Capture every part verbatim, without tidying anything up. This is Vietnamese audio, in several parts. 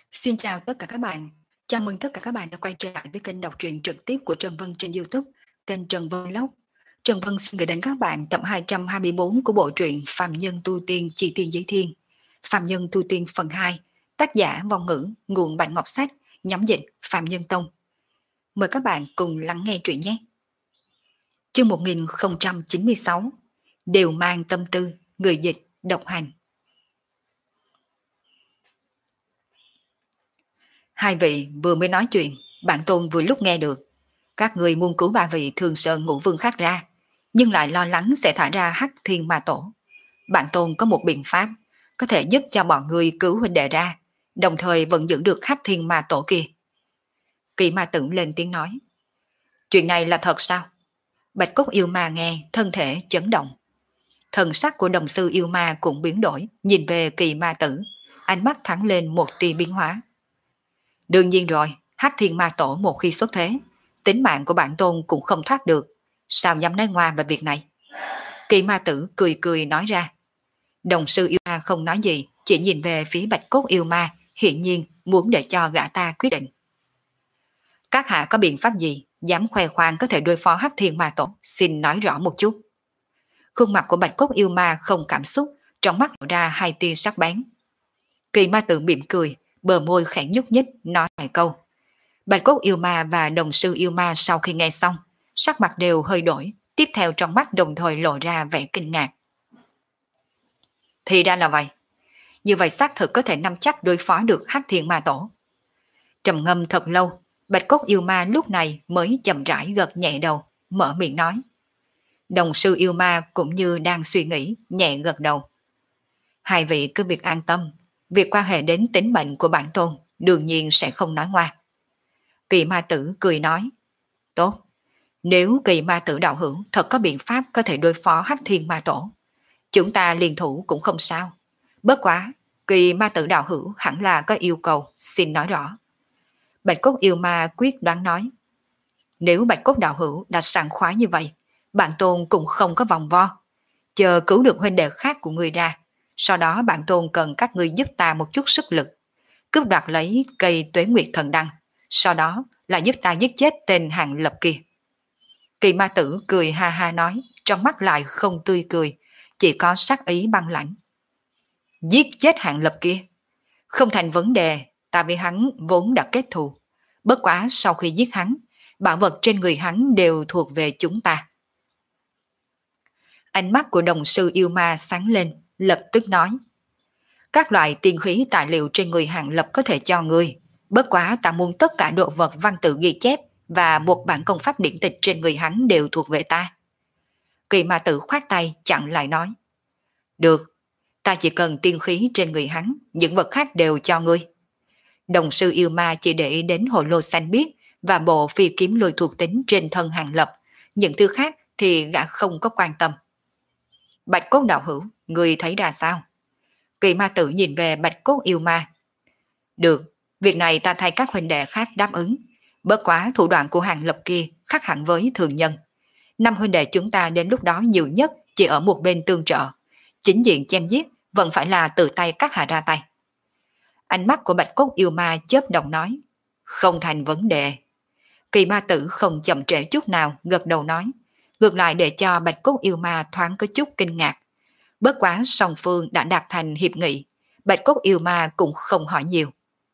Xin chào tất cả các bạn. Chào mừng tất cả các bạn đã quay trở lại với kênh đọc truyện trực tiếp của Trần Vân trên YouTube, kênh Trần Vân Vlog. Trần Vân xin gửi đến các bạn tập hai trăm hai mươi bốn của bộ truyện Phàm Nhân Tu Tiên Chi Tiên Giới Thiên. Phàm Nhân Tu Tiên phần hai, tác giả Vong Ngữ, nguồn Bạch Ngọc Sách, nhóm dịch Phàm Nhân Tông. Mời các bạn cùng lắng nghe truyện nhé. Chương một nghìn không trăm chín mươi sáu, đều mang tâm tư, người dịch, độc hành. Hai vị vừa mới nói chuyện, bản tôn vừa lúc nghe được. Các người muốn cứu ba vị Thường Sơn Ngũ Vương khác ra, nhưng lại lo lắng sẽ thả ra Hắc Thiên Ma Tổ. Bản tôn có một biện pháp, có thể giúp cho bọn người cứu huynh đệ ra, đồng thời vẫn giữ được Hắc Thiên Ma Tổ kia. Kỳ Ma Tử lên tiếng nói. Chuyện này là thật sao? Bạch Cốt Yêu Ma nghe, thân thể chấn động. Thần sắc của đồng sư Yêu Ma cũng biến đổi, nhìn về Kỳ Ma Tử, ánh mắt thoáng lên một tia biến hóa. Đương nhiên rồi, Hắc Thiên Ma Tổ một khi xuất thế, tính mạng của bản tôn cũng không thoát được. Sao dám nói ngoa về việc này? Kỳ Ma Tử cười cười nói ra. Đồng sư Yêu Ma không nói gì, chỉ nhìn về phía Bạch Cốt Yêu Ma, hiển nhiên muốn để cho gã ta quyết định. Các hạ có biện pháp gì, dám khoe khoang có thể đối phó Hắc Thiên Ma Tổ, xin nói rõ một chút. Khuôn mặt của Bạch Cốt Yêu Ma không cảm xúc, trong mắt lộ ra hai tia sắc bén. Kỳ Ma Tử mỉm cười, bờ môi khẽ nhúc nhích nói vài câu. Bạch Cốt Yêu Ma và đồng sư Yêu Ma sau khi nghe xong, sắc mặt đều hơi đổi, tiếp theo trong mắt đồng thời lộ ra vẻ kinh ngạc. Thì ra là vậy. Như vậy xác thực có thể nắm chắc đối phó được Hắc Thiên Ma Tổ. Trầm ngâm thật lâu, Bạch Cốt Yêu Ma lúc này mới chậm rãi gật nhẹ đầu, mở miệng nói. Đồng sư Yêu Ma cũng như đang suy nghĩ, nhẹ gật đầu. Hai vị cứ việc an tâm, việc quan hệ đến tính mệnh của bản tôn đương nhiên sẽ không nói ngoa. Kỳ Ma Tử cười nói. Tốt, nếu Kỳ Ma Tử đạo hữu thật có biện pháp có thể đối phó Hắc Thiên Ma Tổ, chúng ta liên thủ cũng không sao. Bất quá, Kỳ Ma Tử đạo hữu hẳn là có yêu cầu, xin nói rõ. Bạch Cốt Yêu Ma quyết đoán nói. Nếu Bạch Cốt đạo hữu đã sảng khoái như vậy, bản tôn cũng không có vòng vo. Chờ cứu được huynh đệ khác của người ra, sau đó bản tôn cần các ngươi giúp ta một chút sức lực, cướp đoạt lấy cây Tuế Nguyệt Thần Đăng, sau đó là giúp ta giết chết tên Hàng Lập kia. Kỳ Ma Tử cười ha ha nói, trong mắt lại không tươi cười, chỉ có sắc ý băng lãnh. Giết chết Hàng Lập kia? Không thành vấn đề, ta với hắn vốn đã kết thù. Bất quá sau khi giết hắn, bảo vật trên người hắn đều thuộc về chúng ta. Ánh mắt của đồng sư Yêu Ma sáng lên, lập tức nói. Các loại tiên khí tài liệu trên người Hàng Lập có thể cho ngươi. Bất quá ta muốn tất cả đồ vật văn tự ghi chép và một bản công pháp điển tịch trên người hắn đều thuộc về ta. Kỳ Ma Tử khoát tay chặn lại nói. Được, ta chỉ cần tiên khí trên người hắn, những vật khác đều cho ngươi. Đồng sư Yêu Ma chỉ để ý đến hồ lô xanh biếc và bộ phi kiếm lôi thuộc tính trên thân Hàng Lập, những thứ khác thì gã không có quan tâm. Bạch Cốt đạo hữu, ngươi thấy ra sao? Kỳ Ma Tử nhìn về Bạch Cốt Yêu Ma. Được, việc này ta thay các huynh đệ khác đáp ứng. Bất quá thủ đoạn của Hàng Lập kia khác hẳn với thường nhân. Năm huynh đệ chúng ta đến lúc đó nhiều nhất chỉ ở một bên tương trợ. Chính diện chém giết vẫn phải là tự tay cắt hạ ra tay. Ánh mắt của Bạch Cốt Yêu Ma chớp động nói. Không thành vấn đề. Kỳ Ma Tử không chậm trễ chút nào gật đầu nói. Ngược lại để cho Bạch Cốt Yêu Ma thoáng có chút kinh ngạc. Bất quá song phương đã đạt thành hiệp nghị, Bạch Cốt Yêu Ma cũng không hỏi nhiều.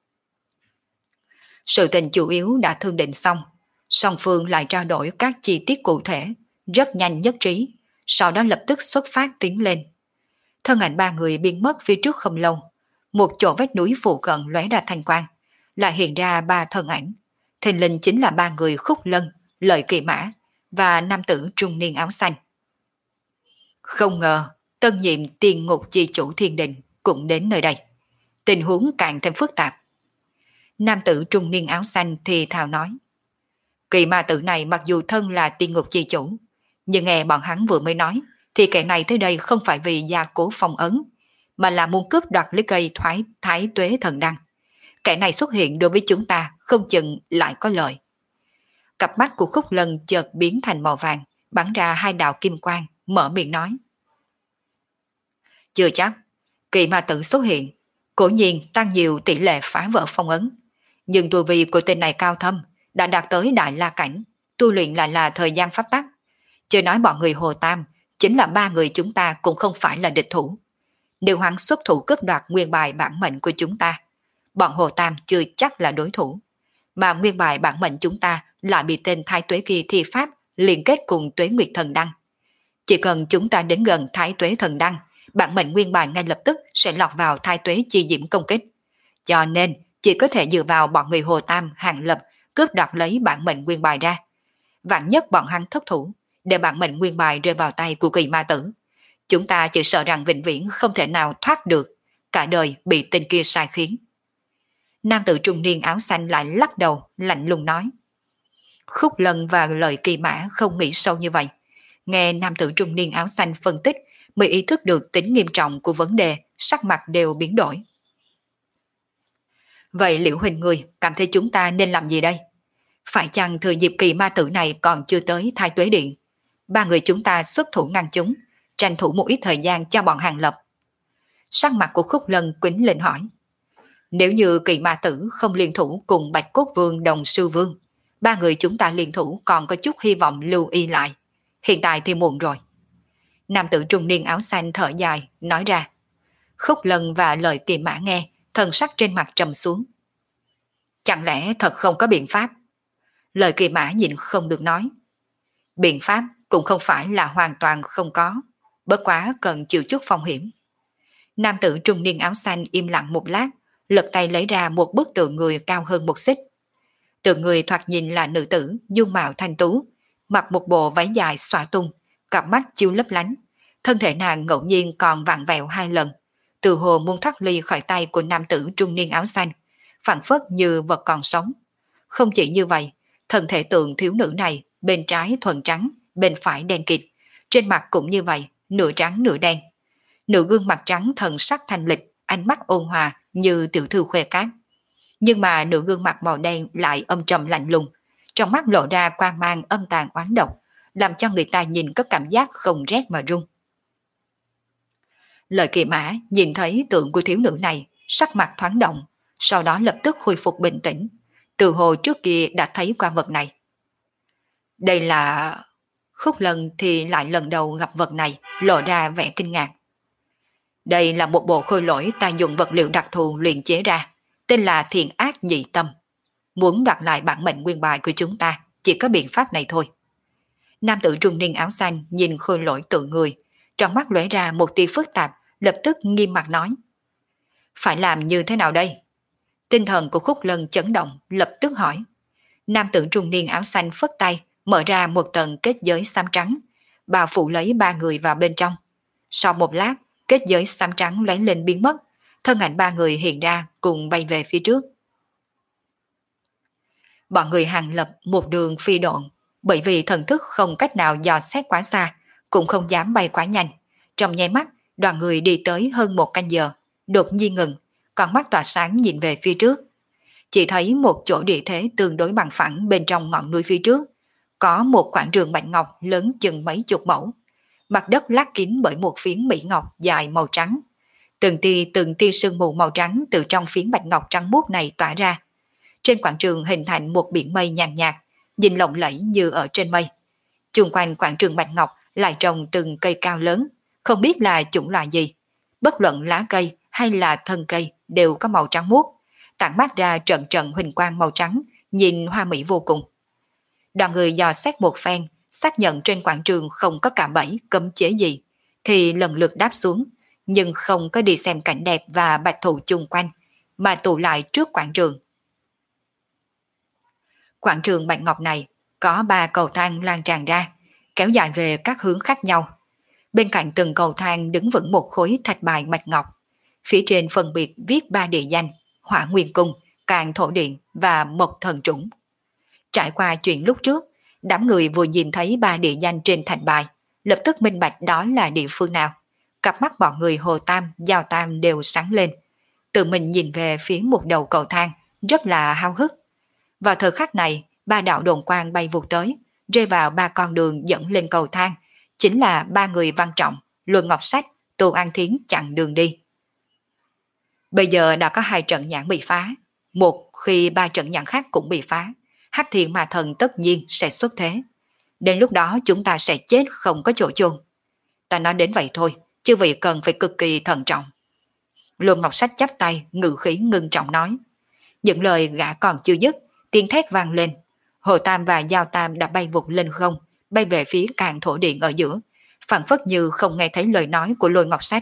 Sự tình chủ yếu đã thương định xong, song phương lại trao đổi các chi tiết cụ thể, rất nhanh nhất trí, sau đó lập tức xuất phát tiến lên. Thân ảnh ba người biến mất phía trước không lâu, một chỗ vách núi phụ cận lóe ra thanh quang, lại hiện ra ba thân ảnh, thình lình chính là ba người Khúc Lân, Lợi Kỳ Mã và nam tử trung niên áo xanh. Không ngờ tân nhiệm tiên ngục chi chủ thiên đình cũng đến nơi đây. Tình huống càng thêm phức tạp. Nam tử trung niên áo xanh thì thào nói. Kỳ ma tử này mặc dù thân là tiên ngục chi chủ, nhưng nghe bọn hắn vừa mới nói, thì kẻ này tới đây không phải vì gia cố phong ấn, mà là muốn cướp đoạt lấy cây thoái thái tuế thần đăng. Kẻ này xuất hiện đối với chúng ta không chừng lại có lợi. Cặp mắt của Khúc Lân chợt biến thành màu vàng, bắn ra hai đạo kim quang, mở miệng nói. Chưa chắc, kỳ ma tử xuất hiện, Cố nhiên tăng nhiều tỷ lệ phá vỡ phong ấn, nhưng tu vi của tên này cao thâm, đã đạt tới đại la cảnh, tu luyện lại là thời gian pháp tắc. Chưa nói bọn người Hồ Tam, chính là ba người chúng ta cũng không phải là địch thủ. Nếu hắn xuất thủ cướp đoạt nguyên bài bản mệnh của chúng ta, bọn Hồ Tam chưa chắc là đối thủ. Mà nguyên bài bản mệnh chúng ta lại bị tên Thái Tuế kia thi pháp liên kết cùng Tuế Nguyệt Thần Đăng. Chỉ cần chúng ta đến gần Thái Tuế Thần Đăng, bản mệnh nguyên bài ngay lập tức sẽ lọt vào Thái Tuế chi diễm công kích. Cho nên chỉ có thể dựa vào bọn người Hồ Tam hàng lập cướp đoạt lấy bản mệnh nguyên bài ra. Vạn nhất bọn hắn thất thủ, để bản mệnh nguyên bài rơi vào tay của Kỳ Ma Tử, chúng ta chỉ sợ rằng vĩnh viễn không thể nào thoát được, cả đời bị tên kia sai khiến. Nam tử trung niên áo xanh lại lắc đầu, lạnh lùng nói. Khúc Lân và lời Kỳ Mã không nghĩ sâu như vậy. Nghe nam tử trung niên áo xanh phân tích, mới ý thức được tính nghiêm trọng của vấn đề, sắc mặt đều biến đổi. Vậy Liễu huynh người cảm thấy chúng ta nên làm gì đây? Phải chăng thừa dịp Kỳ Ma Tử này còn chưa tới Thái Tuế Điện, ba người chúng ta xuất thủ ngăn chúng, tranh thủ một ít thời gian cho bọn Hàng Lập? Sắc mặt của Khúc Lân quýnh lên hỏi. Nếu như Kỳ Ma Tử không liên thủ cùng Bạch Cốt Vương Đồng Sư Vương, ba người chúng ta liên thủ còn có chút hy vọng lưu y lại. Hiện tại thì muộn rồi. Nam tử trung niên áo xanh thở dài, nói ra. Khúc Lân và lời Kỳ Mã nghe, thần sắc trên mặt trầm xuống. Chẳng lẽ thật không có biện pháp? Lời Kỳ Mã nhịn không được nói. Biện pháp cũng không phải là hoàn toàn không có, bất quá cần chịu chút phong hiểm. Nam tử trung niên áo xanh im lặng một lát, lật tay lấy ra một bức tượng người cao hơn một xích. Tượng người thoạt nhìn là nữ tử, dung mạo thanh tú, mặc một bộ váy dài xõa tung, cặp mắt chiếu lấp lánh, thân thể nàng ngẫu nhiên còn vặn vẹo hai lần, từ hồ muốn thoát ly khỏi tay của nam tử trung niên áo xanh, phảng phất như vật còn sống. Không chỉ như vậy, thân thể tượng thiếu nữ này bên trái thuần trắng, bên phải đen kịt, trên mặt cũng như vậy, nửa trắng nửa đen. Nửa gương mặt trắng thần sắc thanh lịch, ánh mắt ôn hòa như tiểu thư khoe cát. Nhưng mà nửa gương mặt màu đen lại âm trầm lạnh lùng, trong mắt lộ ra quang mang âm tàn oán độc, làm cho người ta nhìn có cảm giác không rét mà run. Lời Kỳ Mã nhìn thấy tượng của thiếu nữ này, sắc mặt thoáng động, sau đó lập tức khôi phục bình tĩnh, từ hồi trước kia đã thấy qua vật này. Đây là... Khúc Lân thì lại lần đầu gặp vật này, lộ ra vẻ kinh ngạc. Đây là một bộ khôi lỗi ta dùng vật liệu đặc thù luyện chế ra, tên là Thiện Ác Nhị Tâm. Muốn đoạt lại bản mệnh nguyên bài của chúng ta, chỉ có biện pháp này thôi. Nam tử trung niên áo xanh nhìn khôi lỗi tượng người, trong mắt lóe ra một tia phức tạp, lập tức nghiêm mặt nói. Phải làm như thế nào đây? Tinh thần của Khúc Lân chấn động, lập tức hỏi. Nam tử trung niên áo xanh phất tay, mở ra một tầng kết giới xám trắng, bao phủ lấy ba người vào bên trong. Sau một lát, kết giới xám trắng lóe lên biến mất, thân ảnh ba người hiện ra cùng bay về phía trước. Bọn người Hàng Lập một đường phi độn, bởi vì thần thức không cách nào dò xét quá xa, cũng không dám bay quá nhanh. Trong nháy mắt, đoàn người đi tới hơn một canh giờ, đột nhiên ngừng, con mắt tỏa sáng nhìn về phía trước. Chỉ thấy một chỗ địa thế tương đối bằng phẳng bên trong ngọn núi phía trước, có một quảng trường bạch ngọc lớn chừng mấy chục mẫu. Mặt đất lát kín bởi một phiến mỹ ngọc dài màu trắng. Từng tia từng tia sương mù màu trắng từ trong phiến bạch ngọc trắng muốt này tỏa ra. Trên quảng trường hình thành một biển mây nhàn nhạt, nhìn lộng lẫy như ở trên mây. Chung quanh quảng trường bạch ngọc lại trồng từng cây cao lớn, không biết là chủng loại gì. Bất luận lá cây hay là thân cây đều có màu trắng muốt, tản mát ra trận trận huỳnh quang màu trắng, nhìn hoa mỹ vô cùng. Đoàn người dò xét một phen, xác nhận trên quảng trường không có cạm bẫy cấm chế gì, thì lần lượt đáp xuống, nhưng không có đi xem cảnh đẹp và bạch thụ chung quanh, mà tụ lại trước quảng trường. Quảng trường bạch ngọc này có ba cầu thang lan tràn ra, kéo dài về các hướng khác nhau. Bên cạnh từng cầu thang đứng vững một khối thạch bài bạch ngọc, phía trên phân biệt viết ba địa danh: Hỏa Nguyên Cung, Càn Thổ Điện và Mộc Thần Trũng. Trải qua chuyện lúc trước, đám người vừa nhìn thấy ba địa danh trên thạch bài, lập tức minh bạch đó là địa phương nào. Cặp mắt bọn người Hồ Tam, Giao Tam đều sáng lên, tự mình nhìn về phía một đầu cầu thang, rất là háo hức. Vào thời khắc này, ba đạo đồn quang bay vụt tới, rơi vào ba con đường dẫn lên cầu thang, chính là ba người Văn Trọng, Luân Ngọc Sách, Tô An Thiến chặn đường đi. Bây giờ đã có hai trận nhãn bị phá, một khi ba trận nhãn khác cũng bị phá, Hắc Thiên Ma Thần tất nhiên sẽ xuất thế. Đến lúc đó chúng ta sẽ chết không có chỗ chôn. Ta nói đến vậy thôi, chư vị cần phải cực kỳ thận trọng. Luân Ngọc Sách chắp tay, ngự khí ngưng trọng nói. Những lời gã còn chưa dứt, tiếng thét vang lên. Hồ Tam và Giao Tam đã bay vụt lên không, bay về phía càng thổ điện ở giữa, phảng phất như không nghe thấy lời nói của Lôi Ngọc Sách.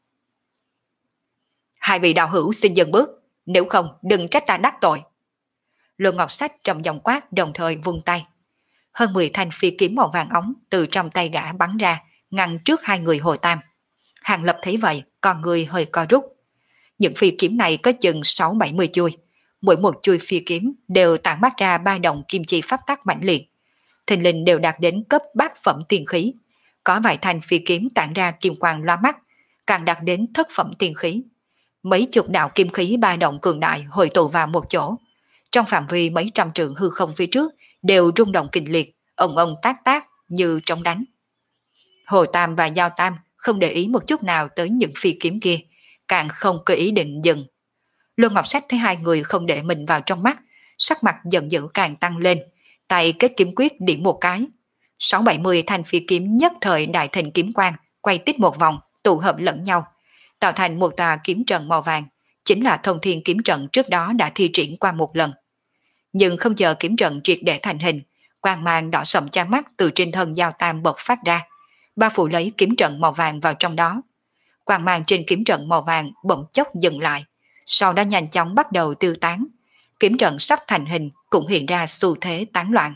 Hai vị đạo hữu xin dừng bước, nếu không đừng trách ta đắc tội. Lôi Ngọc Sách trầm giọng quát, đồng thời vung tay. Hơn mười thanh phi kiếm màu vàng óng từ trong tay gã bắn ra, ngăn trước hai người Hồ Tam. Hàng Lập thấy vậy, con người hơi co rút. Những phi kiếm này có chừng sáu bảy mươi chuôi, mỗi một chuôi phi kiếm đều tản mát ra ba đồng kim chi pháp tắc mãnh liệt, thình lình đều đạt đến cấp bát phẩm tiên khí. Có vài thanh phi kiếm tản ra kim quang loa mắt, càng đạt đến thất phẩm tiên khí. Mấy chục đạo kim khí ba động cường đại hội tụ vào một chỗ, trong phạm vi mấy trăm trượng hư không phía trước đều rung động kịch liệt, ông ông tác tác như trống đánh. Hồ Tam và Giao Tam không để ý một chút nào tới những phi kiếm kia, càng không có ý định dừng. Luân Ngọc Sách thấy hai người không để mình vào trong mắt, sắc mặt giận dữ càng tăng lên, tay kết kiếm quyết điểm một cái. Sáu bảy mươi thanh phi kiếm nhất thời đại thành kiếm quang, quay tít một vòng, tụ hợp lẫn nhau, tạo thành một tòa kiếm trận màu vàng, chính là Thông Thiên kiếm trận trước đó đã thi triển qua một lần. Nhưng không chờ kiếm trận triệt để thành hình, quang mang đỏ sậm chói mắt từ trên thân Giao Tam bộc phát ra, bao phủ lấy kiếm trận màu vàng vào trong đó. Quang mang trên kiếm trận màu vàng bỗng chốc dừng lại, sau đó nhanh chóng bắt đầu tiêu tán. Kiếm trận sắp thành hình cũng hiện ra xu thế tán loạn.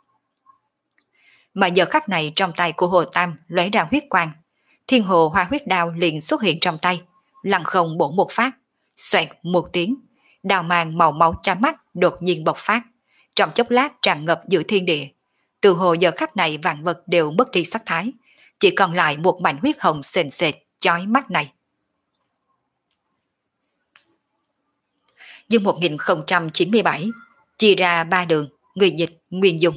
Mà giờ khắc này trong tay của Hồ Tam lóe ra huyết quang, Thiên Hồ Hoa Huyết Đao liền xuất hiện trong tay, lăng không bổ một phát, xoẹt một tiếng, đao mang màu máu chói mắt đột nhiên bộc phát, trong chốc lát tràn ngập giữa thiên địa. Từ hồ giờ khắc này vạn vật đều mất đi sắc thái, chỉ còn lại một mảnh huyết hồng sền sệt chói mắt này. Dương một nghìn không trăm chín mươi bảy, chia ra ba đường, người dịch Nguyên Dung.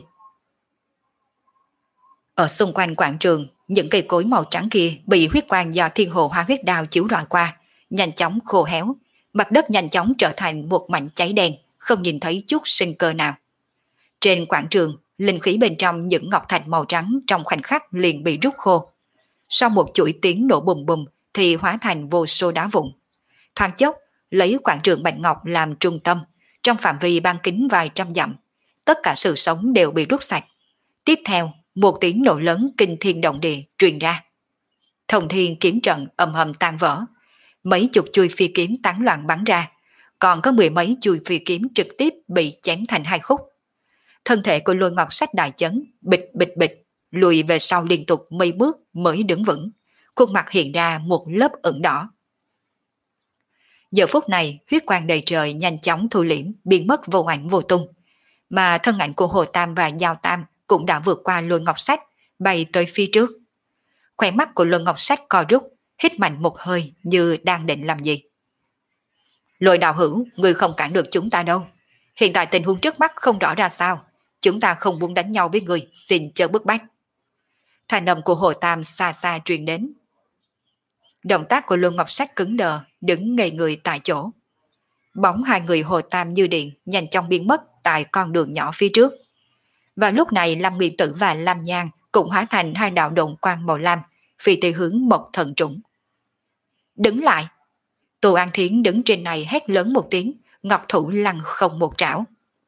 Ở xung quanh quảng trường, những cây cối màu trắng kia bị huyết quang do Thiên Hồ Hoa Huyết Đao chiếu rọi qua, nhanh chóng khô héo, mặt đất nhanh chóng trở thành một mảnh cháy đen, không nhìn thấy chút sinh cơ nào. Trên quảng trường, linh khí bên trong những ngọc thạch màu trắng trong khoảnh khắc liền bị rút khô. Sau một chuỗi tiếng nổ bùm bùm thì hóa thành vô số đá vụn. Thoáng chốc, lấy quảng trường bạch ngọc làm trung tâm, trong phạm vi ban kính vài trăm dặm, tất cả sự sống đều bị rút sạch. Tiếp theo, một tiếng nổ lớn kinh thiên động địa truyền ra. Thông Thiên kiếm trận ầm ầm tan vỡ, mấy chục chuôi phi kiếm tán loạn bắn ra, còn có mười mấy chuôi phi kiếm trực tiếp bị chém thành hai khúc. Thân thể của Lôi Ngọc Sách đại chấn, bịch bịch bịch, lùi về sau liên tục mấy bước mới đứng vững, khuôn mặt hiện ra một lớp ửng đỏ. Giờ phút này, huyết quang đầy trời nhanh chóng thu liễm, biến mất vô ảnh vô tung, mà thân ảnh của Hồ Tam và Giao Tam cũng đã vượt qua Lôi Ngọc Sách, bay tới phía trước. Khóe mắt của Lôi Ngọc Sách co rút, hít mạnh một hơi như đang định làm gì. Lôi đạo hữu, người không cản được chúng ta đâu. Hiện tại tình huống trước mắt không rõ ra sao, chúng ta không muốn đánh nhau với người, xin chớ bức bách. Thanh âm của Hồ Tam xa xa truyền đến. Động tác của Lôi Ngọc Sách cứng đờ, đứng ngây người tại chỗ. Bóng hai người Hồ Tam như điện nhanh chóng biến mất tại con đường nhỏ phía trước. Và lúc này Lâm Nguyên Tử và Lam Nhan cũng hóa thành hai đạo độn quang màu lam, phi tới hướng Mộc Thần Trũng. Đứng lại! Tô An Thiến đứng trên này hét lớn một tiếng, ngọc thủ lăng không một trảo.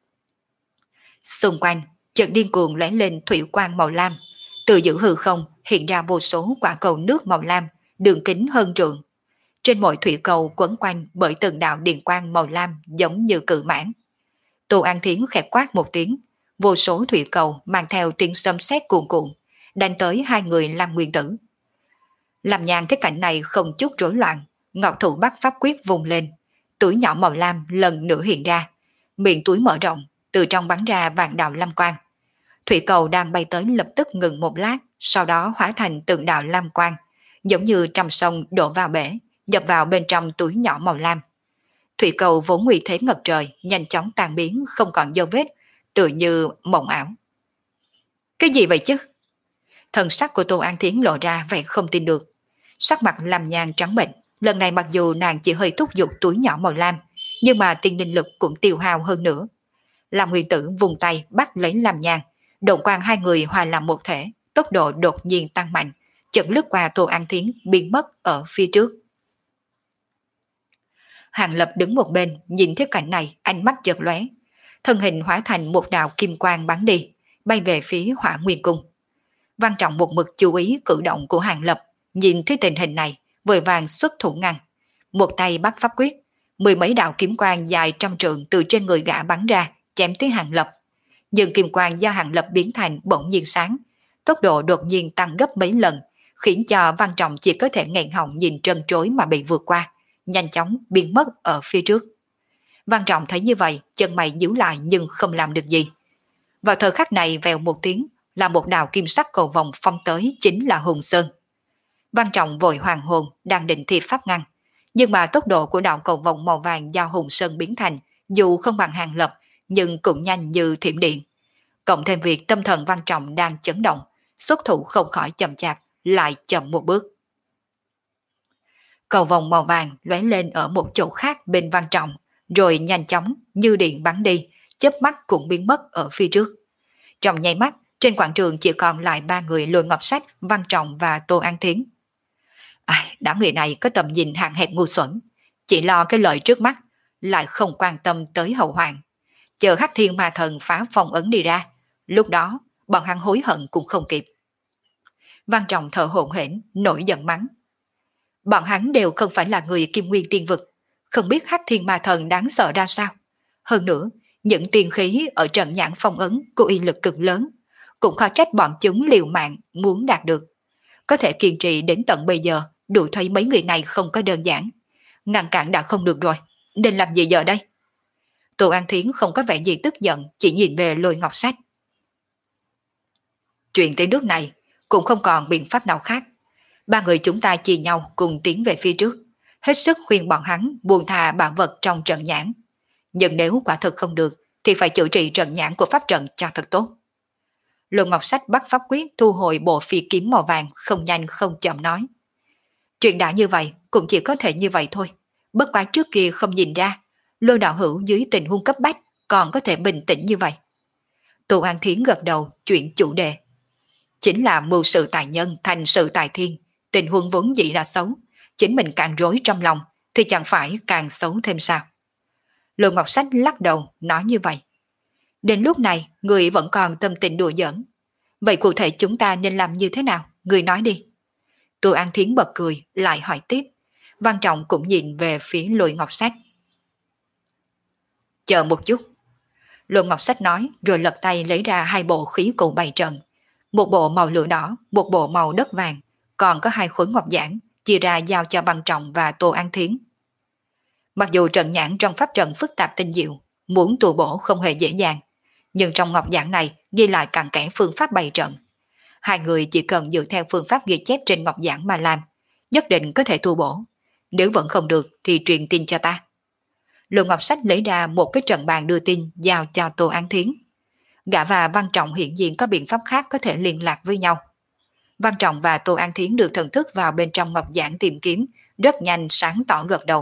Xung quanh, chợt điên cuồng lóe lên thủy quang màu lam, từ giữa hư không hiện ra vô số quả cầu nước màu lam, đường kính hơn trượng. Trên mỗi thủy cầu quấn quanh bởi từng đạo điện quang màu lam giống như cự mãn. Tô An Thiến khẽ quát một tiếng, vô số thủy cầu mang theo tiếng sấm sét cuồn cuộn, đánh tới hai người Lam Nguyên Tử. Lam Nhan thấy cảnh này không chút rối loạn, ngọc thủ bắt pháp quyết vùng lên, túi nhỏ màu lam lần nữa hiện ra, miệng túi mở rộng, từ trong bắn ra vạn đạo lam quang. Thủy cầu đang bay tới lập tức ngừng một lát, sau đó hóa thành từng đạo lam quang, giống như trăm sông đổ vào bể, nhập vào bên trong túi nhỏ màu lam. Thủy cầu vốn nguy thế ngập trời, nhanh chóng tan biến không còn dấu vết, tựa như mộng ảo. Cái gì vậy chứ? Thần sắc của Tô An Thiến lộ ra vẻ không tin được. Sắc mặt Lam Nhan trắng bệnh, Lần này mặc dù nàng chỉ hơi thúc giục túi nhỏ màu lam, nhưng mà tiên linh lực cũng tiêu hao hơn nữa. Lam Nguyên Tử vùng tay bắt lấy Lam Nhan, độn quang hai người hòa làm một thể, tốc độ đột nhiên tăng mạnh, chợt lướt qua Tô An Thiến biến mất ở phía trước. Hàng Lập đứng một bên nhìn thấy cảnh này, ánh mắt chợt lóe, thân hình hóa thành một đạo kim quang bắn đi, bay về phía Hỏa Nguyên Cung. Văn Trọng một mực chú ý cử động của Hàng Lập, nhìn thấy tình hình này, vội vàng xuất thủ ngăn, một tay bắt pháp quyết, mười mấy đạo kiếm quang dài trăm trượng từ trên người gã bắn ra, chém tới Hàng Lập. Nhưng kim quang do Hàng Lập biến thành bỗng nhiên sáng, tốc độ đột nhiên tăng gấp mấy lần, khiến cho Văn Trọng chỉ có thể nghẹn họng nhìn trân trối mà bị vượt qua, nhanh chóng biến mất ở phía trước. Văn Trọng thấy như vậy, chân mày nhíu lại nhưng không làm được gì. Vào thời khắc này vèo một tiếng, là một đạo kim sắc cầu vòng phong tới, chính là Hùng Sơn. Văn Trọng vội hoàng hồn, đang định thi pháp ngăn, nhưng mà tốc độ của đạo cầu vòng màu vàng do Hùng Sơn biến thành, dù không bằng Hàng Lập, nhưng cũng nhanh như thiểm điện. Cộng thêm việc tâm thần Văn Trọng đang chấn động, xuất thủ không khỏi chậm chạp, lại chậm một bước. Cầu vòng màu vàng lóe lên ở một chỗ khác bên Văn Trọng, rồi nhanh chóng như điện bắn đi, chớp mắt cũng biến mất ở phía trước. Trong nháy mắt, trên quảng trường chỉ còn lại ba người Lôi Ngọc Sách, Văn Trọng và Tô An Thiến. À, đám người này có tầm nhìn hạn hẹp ngu xuẩn, chỉ lo cái lợi trước mắt, lại không quan tâm tới hậu hoạn. Chờ Hắc Thiên Ma Thần phá phong ấn đi ra, lúc đó bọn hắn hối hận cũng không kịp. Văn Trọng thở hổn hển, nổi giận mắng. Bọn hắn đều không phải là người Kim Nguyên Tiên Vực, không biết Hắc Thiên Ma Thần đáng sợ ra sao. Hơn nữa, những tiên khí ở trận nhãn phong ấn có uy lực cực lớn, cũng khó trách bọn chúng liều mạng muốn đạt được. Có thể kiên trì đến tận bây giờ, đủ thấy mấy người này không có đơn giản. Ngăn cản đã không được rồi, nên làm gì giờ đây? Tô An Thiến không có vẻ gì tức giận, chỉ nhìn về Lôi Ngọc Sách. Chuyện tới nước này, cũng không còn biện pháp nào khác. Ba người chúng ta chia nhau cùng tiến về phía trước, hết sức khuyên bọn hắn buông thà bảo vật trong trận nhãn. Nhưng nếu quả thực không được, thì phải chữa trị trận nhãn của pháp trận cho thật tốt. Lôi Ngọc Sách bắt pháp quyết thu hồi bộ phi kiếm màu vàng, không nhanh không chậm nói. Chuyện đã như vậy, cũng chỉ có thể như vậy thôi. Bất quá trước kia không nhìn ra, Lôi đạo hữu dưới tình huống cấp bách còn có thể bình tĩnh như vậy. Tô An Thiến gật đầu, chuyện chủ đề. Chính là mưu sự tài nhân thành sự tài thiên, tình huống vốn dĩ là xấu, chính mình càng rối trong lòng thì chẳng phải càng xấu thêm sao. Lôi Ngọc Sách lắc đầu nói như vậy. Đến lúc này người vẫn còn tâm tình đùa giỡn. Vậy cụ thể chúng ta nên làm như thế nào? Người nói đi. Tô An Thiến bật cười lại hỏi tiếp. Văn Trọng cũng nhìn về phía Lôi Ngọc Sách. Chờ một chút. Lôi Ngọc Sách nói rồi lật tay lấy ra hai bộ khí cụ bày trận. Một bộ màu lửa đỏ, một bộ màu đất vàng, còn có hai khối ngọc giản chia ra giao cho Văn Trọng và Tô An Thiến. Mặc dù trận nhãn trong pháp trận phức tạp tinh diệu, muốn tu bổ không hề dễ dàng, nhưng trong ngọc giản này ghi lại cặn kẽ phương pháp bày trận. Hai người chỉ cần dựa theo phương pháp ghi chép trên ngọc giản mà làm, nhất định có thể tu bổ. Nếu vẫn không được thì truyền tin cho ta. Lôi Ngọc Sách lấy ra một cái trận bàn đưa tin giao cho Tô An Thiến. Gã và Văn Trọng hiện diện có biện pháp khác có thể liên lạc với nhau. Văn Trọng và Tô An Thiến được thần thức vào bên trong ngọc giản tìm kiếm, rất nhanh sáng tỏ gật đầu.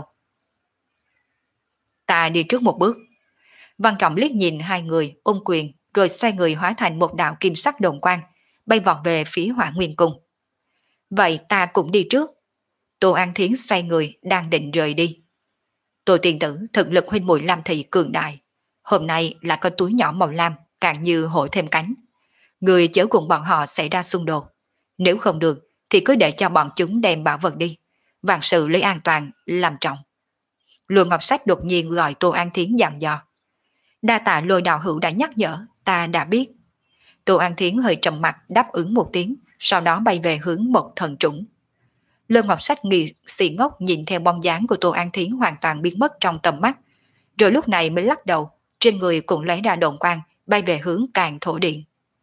Ta đi trước một bước. Văn Trọng liếc nhìn hai người ôm quyền, rồi xoay người hóa thành một đạo kim sắc đồn quang, bay vọt về phía Hỏa Nguyên Cung. Vậy ta cũng đi trước. Tô An Thiến xoay người đang định rời đi. Tô tiên tử thực lực huynh muội Lam thị cường đại, hôm nay là có túi nhỏ màu lam, càng như hổ thêm cánh. Người chớ cùng bọn họ xảy ra xung đột. Nếu không được thì cứ để cho bọn chúng đem bảo vật đi, vạn sự lấy an toàn làm trọng. Lôi Ngọc Sách đột nhiên gọi Tô An Thiến dặn dò. Đa tạ Lôi đạo hữu đã nhắc nhở, ta đã biết. Tô An Thiến hơi trầm mặt đáp ứng một tiếng, sau đó bay về hướng một thần trũng. Lôi Ngọc Sách nghi xì ngốc nhìn theo bóng dáng của Tô An Thiến hoàn toàn biến mất trong tầm mắt, rồi lúc này mới lắc đầu, trên người cũng lấy ra đồn quang, bay về hướng Càn Thổ Điện.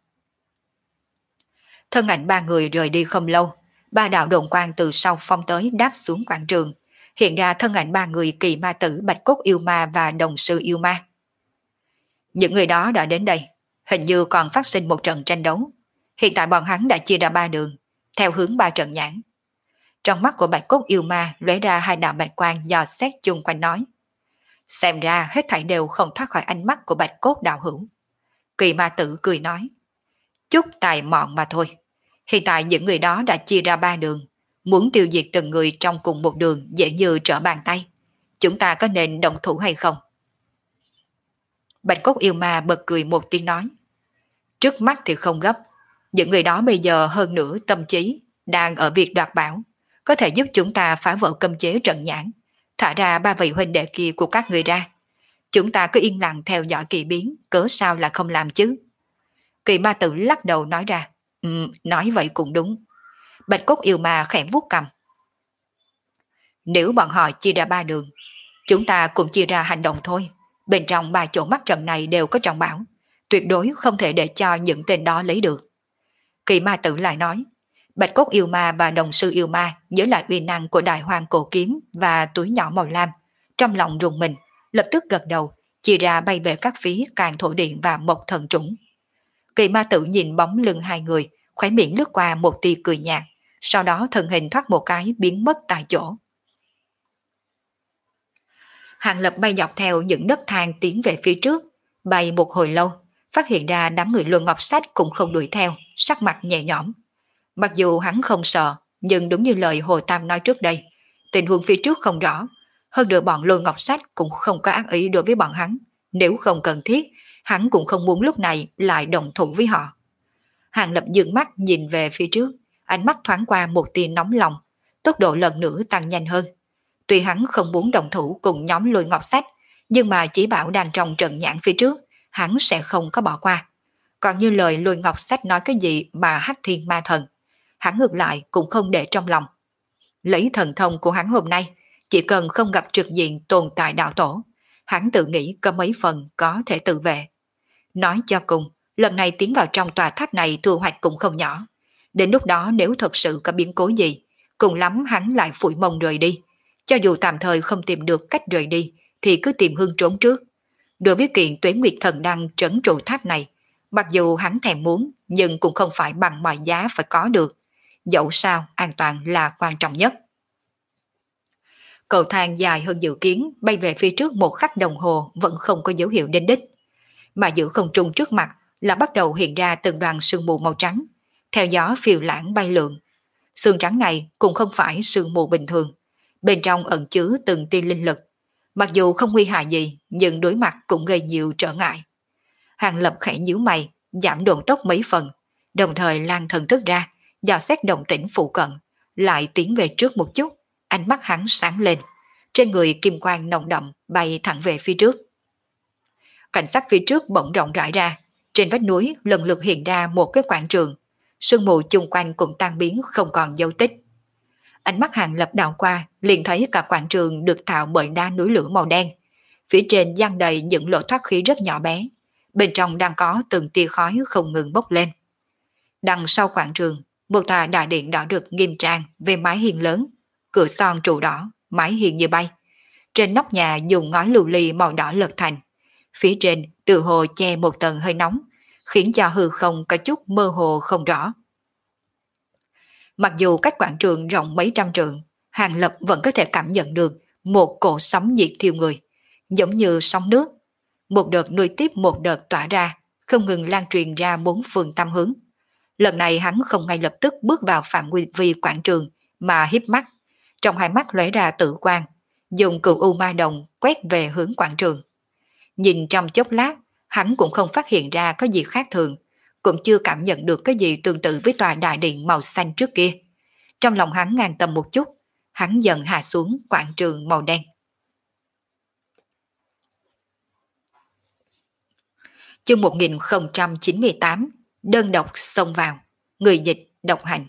Thân ảnh ba người rời đi không lâu, ba đạo đồn quang từ sau phong tới đáp xuống quảng trường, hiện ra thân ảnh ba người Kỳ Ma Tử, Bạch Cốt Yêu Ma và Đồng Sư Yêu Ma. Những người đó đã đến đây, hình như còn phát sinh một trận tranh đấu. Hiện tại bọn hắn đã chia ra ba đường, theo hướng ba trận nhãn. Trong mắt của bạch cốt yêu ma lóe ra hai đạo bạch quang dò xét chung quanh nói. Xem ra hết thảy đều không thoát khỏi ánh mắt của bạch cốt đạo hữu. Kỳ ma tử cười nói. Chút tài mọn mà thôi. Hiện tại những người đó đã chia ra ba đường. Muốn tiêu diệt từng người trong cùng một đường dễ như trở bàn tay. Chúng ta có nên động thủ hay không? Bạch cốt yêu ma bật cười một tiếng nói. Trước mắt thì không gấp. Những người đó bây giờ hơn nửa tâm trí đang ở việc đoạt bảo. Có thể giúp chúng ta phá vỡ cấm chế trận nhãn. Thả ra ba vị huynh đệ kia của các người ra. Chúng ta cứ yên lặng theo dõi kỳ biến. Cớ sao là không làm chứ? Kỳ ma tử lắc đầu nói ra. Ừ, nói vậy cũng đúng. Bạch cốt yêu ma khẽ vuốt cằm. Nếu bọn họ chia ra ba đường, chúng ta cũng chia ra hành động thôi. Bên trong ba chỗ mắt trận này đều có trọng bảo. Tuyệt đối không thể để cho những tên đó lấy được. Kỳ ma tử lại nói. Bạch cốt yêu ma và đồng sư yêu ma nhớ lại uy năng của đại hoàng cổ kiếm và túi nhỏ màu lam. Trong lòng rùng mình, lập tức gật đầu, chia ra bay về các phía Càn Thổ Điện và Mộc Thần Trũng. Kỳ ma tử nhìn bóng lưng hai người, khóe miệng lướt qua một tia cười nhạt, sau đó thân hình thoát một cái biến mất tại chỗ. Hàng Lập bay dọc theo những nấc thang tiến về phía trước, bay một hồi lâu, phát hiện ra đám người Luân Ngọc Sách cũng không đuổi theo, sắc mặt nhẹ nhõm. Mặc dù hắn không sợ, nhưng đúng như lời Hồ Tam nói trước đây, tình huống phía trước không rõ, hơn nữa bọn Luân Ngọc Sách cũng không có ác ý đối với bọn hắn, nếu không cần thiết, hắn cũng không muốn lúc này lại đồng thủ với họ. Hàng Lập dừng mắt nhìn về phía trước, ánh mắt thoáng qua một tia nóng lòng, tốc độ lần nữa tăng nhanh hơn. Tuy hắn không muốn đồng thủ cùng nhóm Lôi Ngọc Sách, nhưng mà chỉ bảo đang trong trận nhãn phía trước, hắn sẽ không có bỏ qua. Còn như lời Lôi Ngọc Sách nói cái gì mà hắc thiên ma thần, hắn ngược lại cũng không để trong lòng. Lấy thần thông của hắn hôm nay, chỉ cần không gặp trực diện tồn tại đạo tổ, hắn tự nghĩ có mấy phần có thể tự vệ. Nói cho cùng, lần này tiến vào trong tòa tháp này thu hoạch cũng không nhỏ. Đến lúc đó nếu thật sự có biến cố gì, cùng lắm hắn lại phủi mông rời đi. Cho dù tạm thời không tìm được cách rời đi, thì cứ tìm hương trốn trước. Đối với kiện Tuế Nguyệt Thần Đăng trấn trụ tháp này, mặc dù hắn thèm muốn, nhưng cũng không phải bằng mọi giá phải có được. Dẫu sao, an toàn là quan trọng nhất. Cầu thang dài hơn dự kiến, bay về phía trước một khắc đồng hồ vẫn không có dấu hiệu đến đích. Mà giữa không trung trước mặt là bắt đầu hiện ra từng đoàn sương mù màu trắng, theo gió phiêu lãng bay lượn. Sương trắng này cũng không phải sương mù bình thường, bên trong ẩn chứa từng tia linh lực. Mặc dù không nguy hại gì, nhưng đối mặt cũng gây nhiều trở ngại. Hàng Lập khẽ nhíu mày, giảm độ tốc mấy phần, đồng thời lan thần thức ra, dò xét động tĩnh phụ cận, lại tiến về trước một chút, ánh mắt hắn sáng lên, trên người kim quang nồng đậm bay thẳng về phía trước. Cảnh sắc phía trước bỗng rộng rãi ra, trên vách núi lần lượt hiện ra một cái quảng trường, sương mù chung quanh cũng tan biến không còn dấu tích. Ánh mắt Hàng Lập đảo qua, liền thấy cả quảng trường được tạo bởi đá núi lửa màu đen, phía trên giăng đầy những lỗ thoát khí rất nhỏ bé, bên trong đang có từng tia khói không ngừng bốc lên. Đằng sau quảng trường, một tòa đại điện đỏ rực nghiêm trang về mái hiên lớn, cửa son trụ đỏ, mái hiên như bay. Trên nóc nhà dùng ngói lưu ly màu đỏ lợp thành, phía trên tự hồ che một tầng hơi nóng, khiến cho hư không có chút mơ hồ không rõ. Mặc dù cách quảng trường rộng mấy trăm trượng, Hàng Lập vẫn có thể cảm nhận được một cỗ sóng nhiệt thiêu người, giống như sóng nước. Một đợt nuôi tiếp một đợt tỏa ra, không ngừng lan truyền ra bốn phương tam hướng. Lần này hắn không ngay lập tức bước vào phạm vi quảng trường mà híp mắt, trong hai mắt lóe ra tử quang, dùng cửu u ma đồng quét về hướng quảng trường. Nhìn trong chốc lát, hắn cũng không phát hiện ra có gì khác thường, cũng chưa cảm nhận được cái gì tương tự với tòa đại điện màu xanh trước kia. Trong lòng hắn ngang tầm một chút, hắn dần hạ xuống quảng trường màu đen. Chương một nghìn không trăm chín mươi tám, đơn độc xông vào, người dịch độc hành.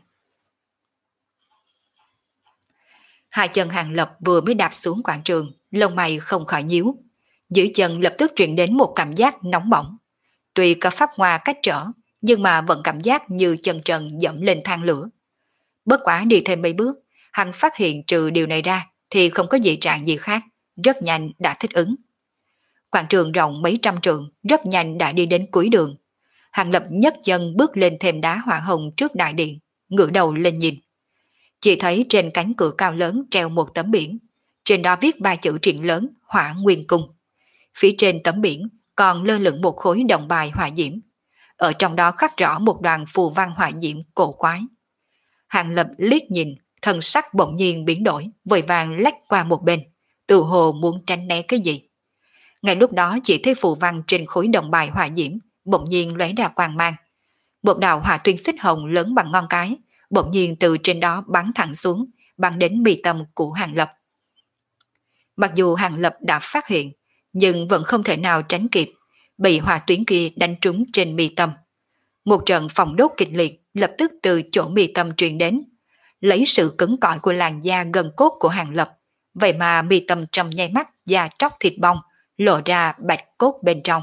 Hai chân Hàng Lập vừa mới đạp xuống quảng trường, lông mày không khỏi nhíu. Dưới chân lập tức truyền đến một cảm giác nóng bỏng. Tuy có pháp hoa cách trở, nhưng mà vẫn cảm giác như chân trần dẫm lên than lửa. Bất quá đi thêm mấy bước, hắn phát hiện trừ điều này ra thì không có dị trạng gì khác, rất nhanh đã thích ứng. Quảng trường rộng mấy trăm trượng, rất nhanh đã đi đến cuối đường. Hàng Lập nhấc chân bước lên thềm đá hỏa hồng trước đại điện, ngửa đầu lên nhìn. Chỉ thấy trên cánh cửa cao lớn treo một tấm biển, trên đó viết ba chữ truyện lớn Hỏa Nguyên Cung. Phía trên tấm biển còn lơ lửng một khối đồng bài hỏa diễm, ở trong đó khắc rõ một đoàn phù văn hỏa diễm cổ quái. Hàng Lập liếc nhìn, thần sắc bỗng nhiên biến đổi, vội vàng lách qua một bên, tự hồ muốn tránh né cái gì. Ngay lúc đó chỉ thấy phù văn trên khối đồng bài hỏa diễm bỗng nhiên lóe ra quang mang. Một đạo hỏa tuyến xích hồng lớn bằng ngón cái bỗng nhiên từ trên đó bắn thẳng xuống, bắn đến mi tâm của Hàng Lập. Mặc dù Hàng Lập đã phát hiện, nhưng vẫn không thể nào tránh kịp, bị hỏa tuyến kia đánh trúng trên mi tâm. Một trận phòng đốt kịch liệt lập tức từ chỗ mi tâm truyền đến, lấy sự cứng cỏi của làn da gần cốt của Hàng Lập, vậy mà mi tâm trong nháy mắt da tróc thịt bong, lộ ra bạch cốt bên trong.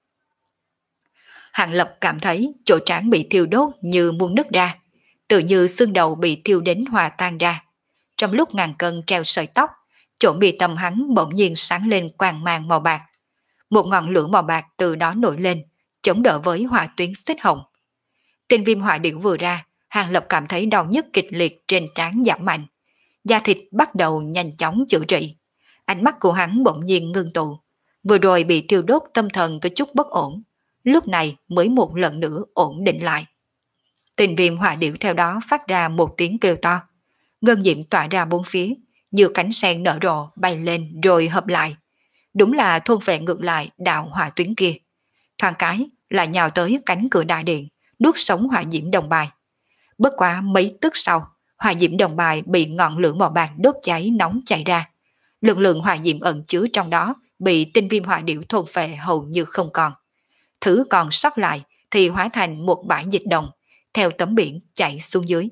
Hàng Lập cảm thấy chỗ trán bị thiêu đốt như muốn nứt ra, tự như xương đầu bị thiêu đến hòa tan ra. Trong lúc ngàn cân treo sợi tóc, chỗ mi tâm hắn bỗng nhiên sáng lên quang mang màu bạc. Một ngọn lửa màu bạc từ đó nổi lên, chống đỡ với hỏa tuyến xích hồng. Tinh viêm hỏa điểu vừa ra, Hàng Lập cảm thấy đau nhức kịch liệt trên trán giảm mạnh. Da thịt bắt đầu nhanh chóng chữa trị. Ánh mắt của hắn bỗng nhiên ngưng tụ. Vừa rồi bị thiêu đốt tâm thần có chút bất ổn, lúc này mới một lần nữa ổn định lại. Tinh viêm hỏa điểu theo đó phát ra một tiếng kêu to. Ngân diệm tỏa ra bốn phía, như cánh sen nở rộ bay lên rồi hợp lại. Đúng là thôn vệ ngược lại đạo hỏa tuyến kia. Thoáng cái là nhào tới cánh cửa đại điện, nuốt sống hỏa diễm đồng bài. Bất quá mấy tức sau, hỏa diễm đồng bài bị ngọn lửa màu bạc đốt cháy nóng chảy ra. Lượng lượng hỏa diễm ẩn chứa trong đó bị tinh viêm hỏa điểu thôn phệ hầu như không còn. Thứ còn sót lại thì hóa thành một bãi dịch đồng, theo tấm biển chảy xuống dưới.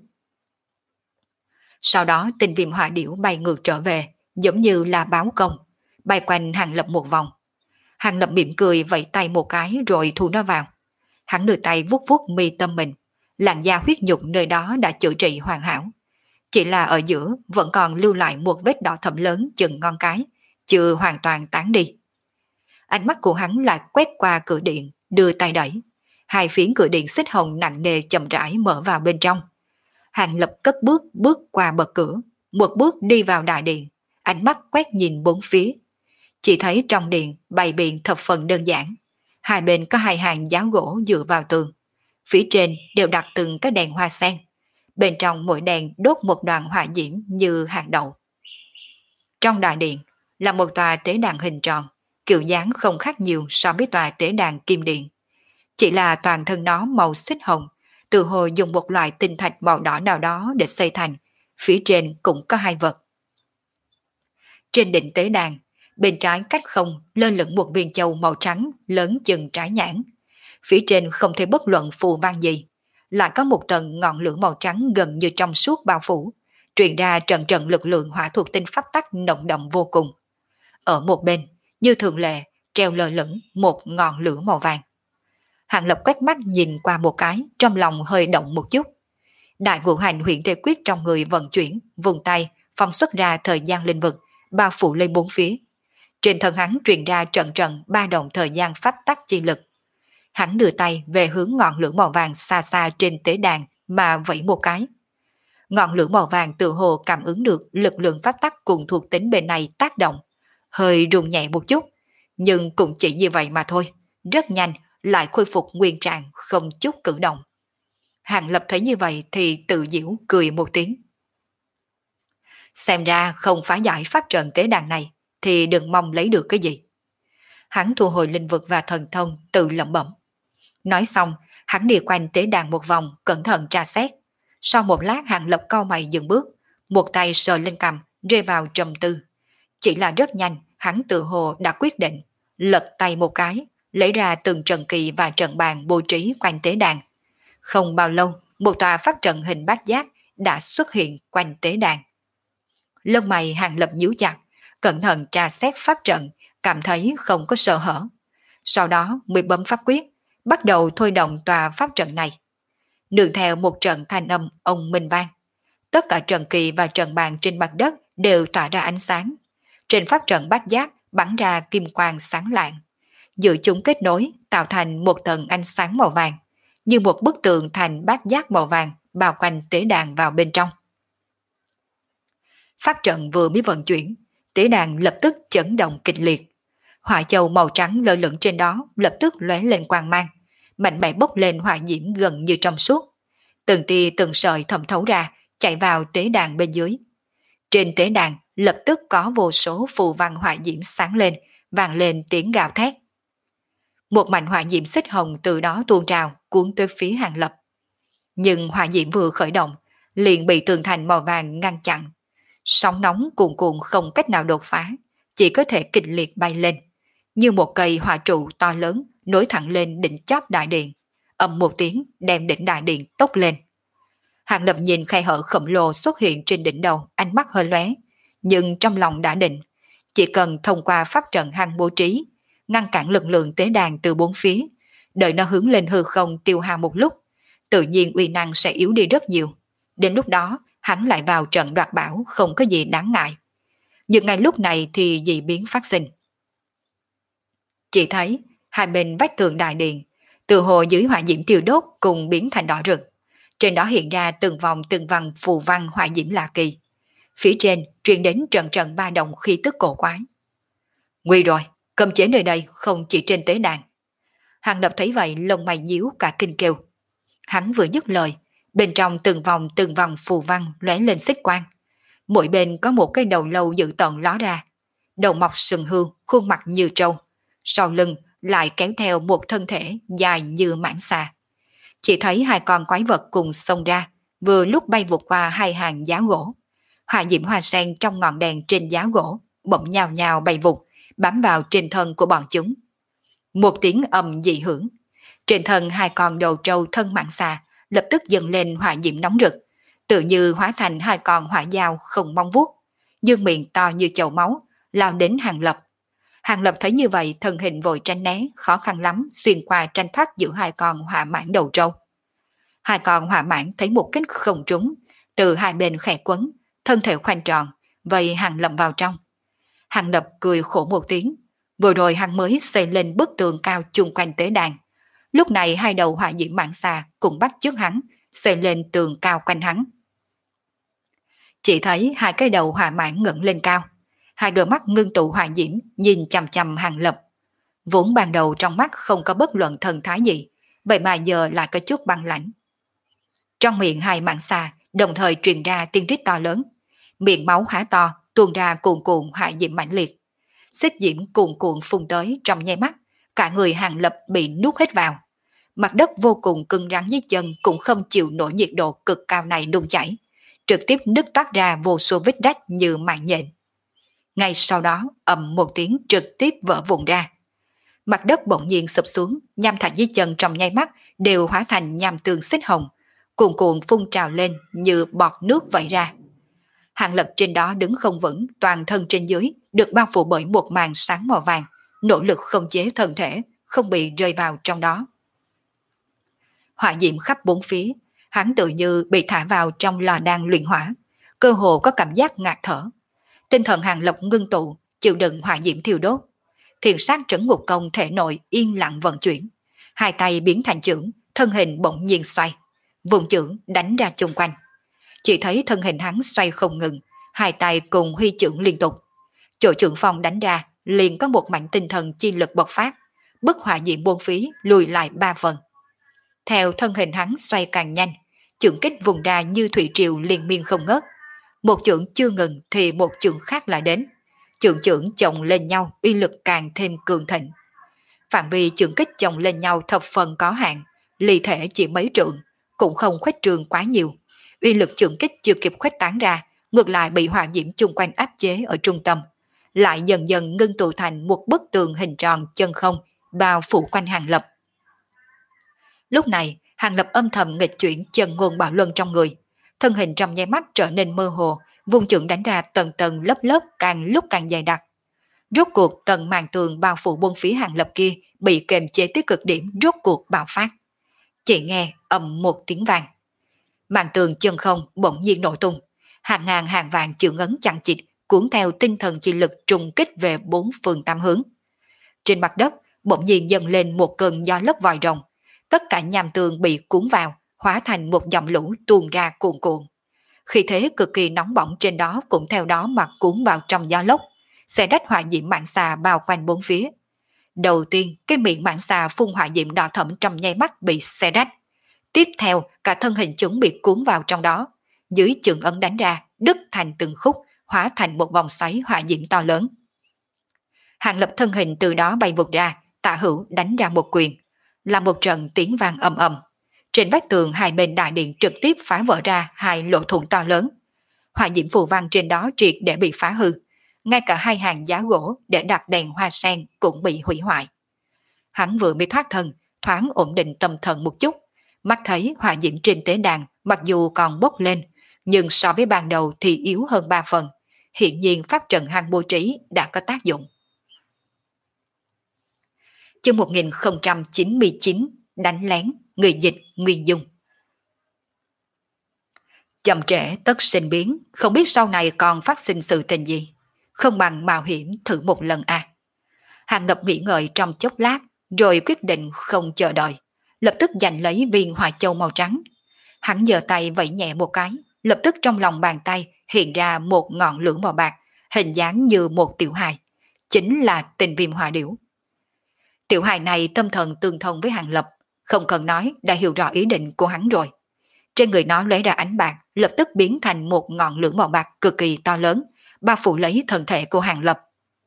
Sau đó tinh viêm hỏa điểu bay ngược trở về, giống như là báo công, bay quanh Hàng Lập một vòng. Hàng Lập mỉm cười vẫy tay một cái rồi thu nó vào. Hắn đưa tay vuốt vuốt mi tâm mình, làn da huyết nhục nơi đó đã chữa trị hoàn hảo. Chỉ là ở giữa vẫn còn lưu lại một vết đỏ thẫm lớn chừng ngón cái, chưa hoàn toàn tán đi. Ánh mắt của hắn lại quét qua cửa điện, đưa tay đẩy. Hai phiến cửa điện xích hồng nặng nề chậm rãi mở vào bên trong. Hàng Lập cất bước bước qua bậc cửa, một bước đi vào đại điện, ánh mắt quét nhìn bốn phía. Chỉ thấy trong điện bày biện thập phần đơn giản. Hai bên có hai hàng giá gỗ dựa vào tường. Phía trên đều đặt từng cái đèn hoa sen. Bên trong mỗi đèn đốt một đoàn hỏa diễm như hạt đậu. Trong đại điện là một tòa tế đàn hình tròn, kiểu dáng không khác nhiều so với tòa tế đàn kim điện. Chỉ là toàn thân nó màu xích hồng, từ hồi dùng một loại tinh thạch màu đỏ nào đó để xây thành, phía trên cũng có hai vật. Trên đỉnh tế đàn, bên trái cách không lơ lửng một viên châu màu trắng lớn chừng trái nhãn. Phía trên không thể bất luận phù văn gì, lại có một tầng ngọn lửa màu trắng gần như trong suốt bao phủ, truyền ra trận trận lực lượng hỏa thuộc tinh pháp tắc nồng đậm vô cùng. Ở một bên, như thường lệ, treo lơ lửng một ngọn lửa màu vàng. Hàng Lập quét mắt nhìn qua một cái, trong lòng hơi động một chút. Đại ngũ hành huyền tê quyết trong người vận chuyển, vùng tay, phóng xuất ra thời gian linh vực, bao phủ lên bốn phía. Trên thân hắn truyền ra trận trận ba động thời gian pháp tắc chi lực. Hắn đưa tay về hướng ngọn lửa màu vàng xa xa trên tế đàn mà vẫy một cái. Ngọn lửa màu vàng tự hồ cảm ứng được lực lượng pháp tắc cùng thuộc tính bên này tác động, hơi rung nhẹ một chút, nhưng cũng chỉ như vậy mà thôi, rất nhanh lại khôi phục nguyên trạng không chút cử động. Hàng Lập thấy như vậy thì tự giễu cười một tiếng. Xem ra không phá giải pháp trận tế đàn này thì đừng mong lấy được cái gì. Hắn thu hồi linh vực và thần thông tự lẩm bẩm. Nói xong, hắn đi quanh tế đàn một vòng, cẩn thận tra xét. Sau một lát Hàng Lập cau mày dừng bước, một tay sờ lên cằm, rơi vào trầm tư. Chỉ là rất nhanh, hắn tự hồ đã quyết định, lật tay một cái, lấy ra từng trận kỳ và trận bàn bố trí quanh tế đàn. Không bao lâu, một tòa pháp trận hình bát giác đã xuất hiện quanh tế đàn. Lông mày Hàng Lập nhíu chặt, cẩn thận tra xét pháp trận, cảm thấy không có sơ hở. Sau đó mới bấm pháp quyết, bắt đầu thôi động tòa pháp trận này. Nương theo một trận thanh âm ông minh vang, tất cả trận kỳ và trận bàn trên mặt đất đều tỏa ra ánh sáng. Trên pháp trận bát giác bắn ra kim quang sáng lạng, giữa chúng kết nối tạo thành một tầng ánh sáng màu vàng, như một bức tường thành bát giác màu vàng bao quanh tế đàn vào bên trong. Pháp trận vừa mới vận chuyển, tế đàn lập tức chấn động kịch liệt. Hỏa châu màu trắng lơ lửng trên đó lập tức lóe lên quang mang, mạnh mẽ bốc lên hỏa diễm gần như trong suốt. Từng tia từng sợi thẩm thấu ra, chạy vào tế đàn bên dưới. Trên tế đàn lập tức có vô số phù văn hỏa diễm sáng lên, vang lên tiếng gào thét. Một mảnh hỏa diễm xích hồng từ đó tuôn trào, cuốn tới phía Hàng Lập. Nhưng hỏa diễm vừa khởi động, liền bị tường thành màu vàng ngăn chặn. Sóng nóng cuồn cuộn không cách nào đột phá, chỉ có thể kịch liệt bay lên, như một cây hỏa trụ to lớn nối thẳng lên đỉnh chóp đại điện, ầm một tiếng đem đỉnh đại điện tốc lên. Hàng Lập nhìn khe hở khổng lồ xuất hiện trên đỉnh đầu, ánh mắt hơi lóe, nhưng trong lòng đã định, chỉ cần thông qua pháp trận hắn bố trí, ngăn cản lực lượng tế đàn từ bốn phía, đợi nó hướng lên hư không tiêu hao một lúc, tự nhiên uy năng sẽ yếu đi rất nhiều. Đến lúc đó, hắn lại vào trận đoạt bảo không có gì đáng ngại. Nhưng ngay lúc này thì dị biến phát sinh. Chỉ thấy hai bên vách tường đại điện, từ hồ dưới hỏa diễm tiêu đốt cùng biến thành đỏ rực. Trên đó hiện ra từng vòng từng vòng phù văn hỏa diễm lạ kỳ. Phía trên truyền đến trận trận ba động khí tức cổ quái. Nguy rồi, cấm chế nơi đây không chỉ trên tế đàn. Hàng Lập thấy vậy lông mày nhíu cả kinh kêu. Hắn vừa dứt lời, bên trong từng vòng từng vòng phù văn lóe lên xích quang. Mỗi bên có một cái đầu lâu dữ tợn ló ra, đầu mọc sừng hươu, khuôn mặt như trâu, sau lưng lại kéo theo một thân thể dài như mãng xà. Chỉ thấy hai con quái vật cùng xông ra, vừa lúc bay vụt qua hai hàng giá gỗ. Hỏa diễm hoa sen trong ngọn đèn trên giá gỗ bỗng nhào nhào bay vụt, bám vào trên thân của bọn chúng. Một tiếng ầm dị hưởng, trên thân hai con đầu trâu thân mãng xà lập tức dâng lên hỏa diễm nóng rực, tự như hóa thành hai con hỏa dao không mong vuốt, dương miệng to như chậu máu, lao đến Hàng Lập. Hàng Lập thấy như vậy, thân hình vội tránh né, khó khăn lắm xuyên qua tranh thoát giữa hai con hỏa mãng đầu trâu. Hai con hỏa mãng thấy một kích không trúng, từ hai bên khẽ quấn, thân thể khoanh tròn, vây Hàng Lập vào trong. Hàng Lập cười khổ một tiếng, vừa rồi hắn mới xây lên bức tường cao chung quanh tế đàn. Lúc này hai đầu hỏa diễm mãng xà cũng bắt chước hắn, xây lên tường cao quanh hắn. Chỉ thấy hai cái đầu hỏa mãng ngẩng lên cao, hai đôi mắt ngưng tụ hỏa diễm nhìn chằm chằm Hàng Lập. Vốn ban đầu trong mắt không có bất luận thần thái gì, vậy mà giờ lại có chút băng lãnh. Trong miệng hai mãng xà đồng thời truyền ra tiếng rít to lớn, miệng máu há to tuôn ra cuồn cuộn hỏa diễm mãnh liệt. Xích diễm cuồn cuộn phun tới trong nháy mắt, cả người Hàng Lập bị nuốt hết vào. Mặt đất vô cùng cứng rắn dưới chân cũng không chịu nổi nhiệt độ cực cao này đun chảy, trực tiếp nứt toát ra vô số vết rách như mạng nhện. Ngay sau đó ầm một tiếng trực tiếp vỡ vụn ra. Mặt đất bỗng nhiên sụp xuống, nham thạch dưới chân trong nháy mắt đều hóa thành nham tương xích hồng, cuồn cuộn phun trào lên như bọt nước vẩy ra. Hàng Lập trên đó đứng không vững, toàn thân trên dưới được bao phủ bởi một màn sáng màu vàng, nỗ lực khống chế thân thể, không bị rơi vào trong đó. Hỏa diễm khắp bốn phía, hắn tự như bị thả vào trong lò đan luyện hỏa, cơ hồ có cảm giác ngạt thở. Tinh thần Hàng Lập ngưng tụ, chịu đựng hỏa diễm thiêu đốt. Thiền sát trấn ngục công thể nội yên lặng vận chuyển, hai tay biến thành chưởng, thân hình bỗng nhiên xoay, vùng chưởng đánh ra chung quanh. Chỉ thấy thân hình hắn xoay không ngừng, hai tay cùng huy chưởng liên tục. Chỗ chưởng phong đánh ra, liền có một mảnh tinh thần chi lực bộc phát, bức hỏa diễm buông phí lùi lại ba phần. Theo thân hình hắn xoay càng nhanh, chưởng kích vùng ra như thủy triều liên miên không ngớt. Một chưởng chưa ngừng thì một chưởng khác lại đến. Chưởng chưởng chồng lên nhau, uy lực càng thêm cường thịnh. Phạm vi chưởng kích chồng lên nhau thập phần có hạn, ly thể chỉ mấy trượng, cũng không khuếch trường quá nhiều. Uy lực chưởng kích chưa kịp khuếch tán ra, ngược lại bị hỏa diễm chung quanh áp chế ở trung tâm, lại dần dần ngưng tụ thành một bức tường hình tròn chân không, bao phủ quanh Hàng Lập. Lúc này, Hàng Lập âm thầm nghịch chuyển chân ngôn bảo luân trong người, thân hình trong nháy mắt trở nên mơ hồ, vùng chưởng đánh ra tầng tầng lớp lớp càng lúc càng dày đặc. Rốt cuộc tầng màn tường bao phủ bốn phía Hàng Lập kia bị kềm chế tới cực điểm rốt cuộc bạo phát. Chỉ nghe ầm một tiếng vang, màn tường chân không bỗng nhiên nổ tung, hàng ngàn hàng vạn chưởng ấn chằng chịt cuốn theo tinh thần chi lực trùng kích về bốn phương tám hướng. Trên mặt đất bỗng nhiên dâng lên một cơn gió lốc vòi rồng, tất cả nham tường bị cuốn vào, hóa thành một dòng lũ tuôn ra cuồn cuộn. Khi thế cực kỳ nóng bỏng trên đó cũng theo đó mà cuốn vào trong gió lốc, xé rách hỏa diễm mãng xà bao quanh bốn phía. Đầu tiên, cái miệng mãng xà phun hỏa diễm đỏ thẫm trong nháy mắt bị xé rách. Tiếp theo, cả thân hình chúng bị cuốn vào trong đó. Dưới chưởng ấn đánh ra, đứt thành từng khúc, hóa thành một vòng xoáy hỏa diễm to lớn. Hàng Lập thân hình từ đó bay vụt ra, Tạ Hữu đánh ra một quyền, là một trận tiếng vang ầm ầm. Trên vách tường hai bên đại điện trực tiếp phá vỡ ra hai lỗ thủng to lớn. Hỏa diễm phù văn trên đó triệt để bị phá hư, ngay cả hai hàng giá gỗ để đặt đèn hoa sen cũng bị hủy hoại. Hắn vừa mới thoát thân, thoáng ổn định tâm thần một chút, mắt thấy hỏa diễm trên tế đàn mặc dù còn bốc lên, nhưng so với ban đầu thì yếu hơn ba phần. Hiện nhiên pháp trận hắn bố trí đã có tác dụng. Chương một nghìn không trăm chín mươi chín, đánh lén, người dịch Nguyên Dung. Chậm trễ tất sinh biến, không biết sau này còn phát sinh sự tình gì. Không bằng mạo hiểm thử một lần à. Hàng Lập nghĩ ngợi trong chốc lát, rồi quyết định không chờ đợi, lập tức giành lấy viên hỏa châu màu trắng. Hắn giơ tay vẫy nhẹ một cái, lập tức trong lòng bàn tay hiện ra một ngọn lửa màu bạc, hình dáng như một tiểu hài, chính là Tình Viêm Hỏa Điểu. Tiểu hài này tâm thần tương thông với Hàng Lập, không cần nói đã hiểu rõ ý định của hắn rồi. Trên người nó lấy ra ánh bạc, lập tức biến thành một ngọn lửa màu bạc cực kỳ to lớn, bao phủ lấy thân thể của Hàng Lập.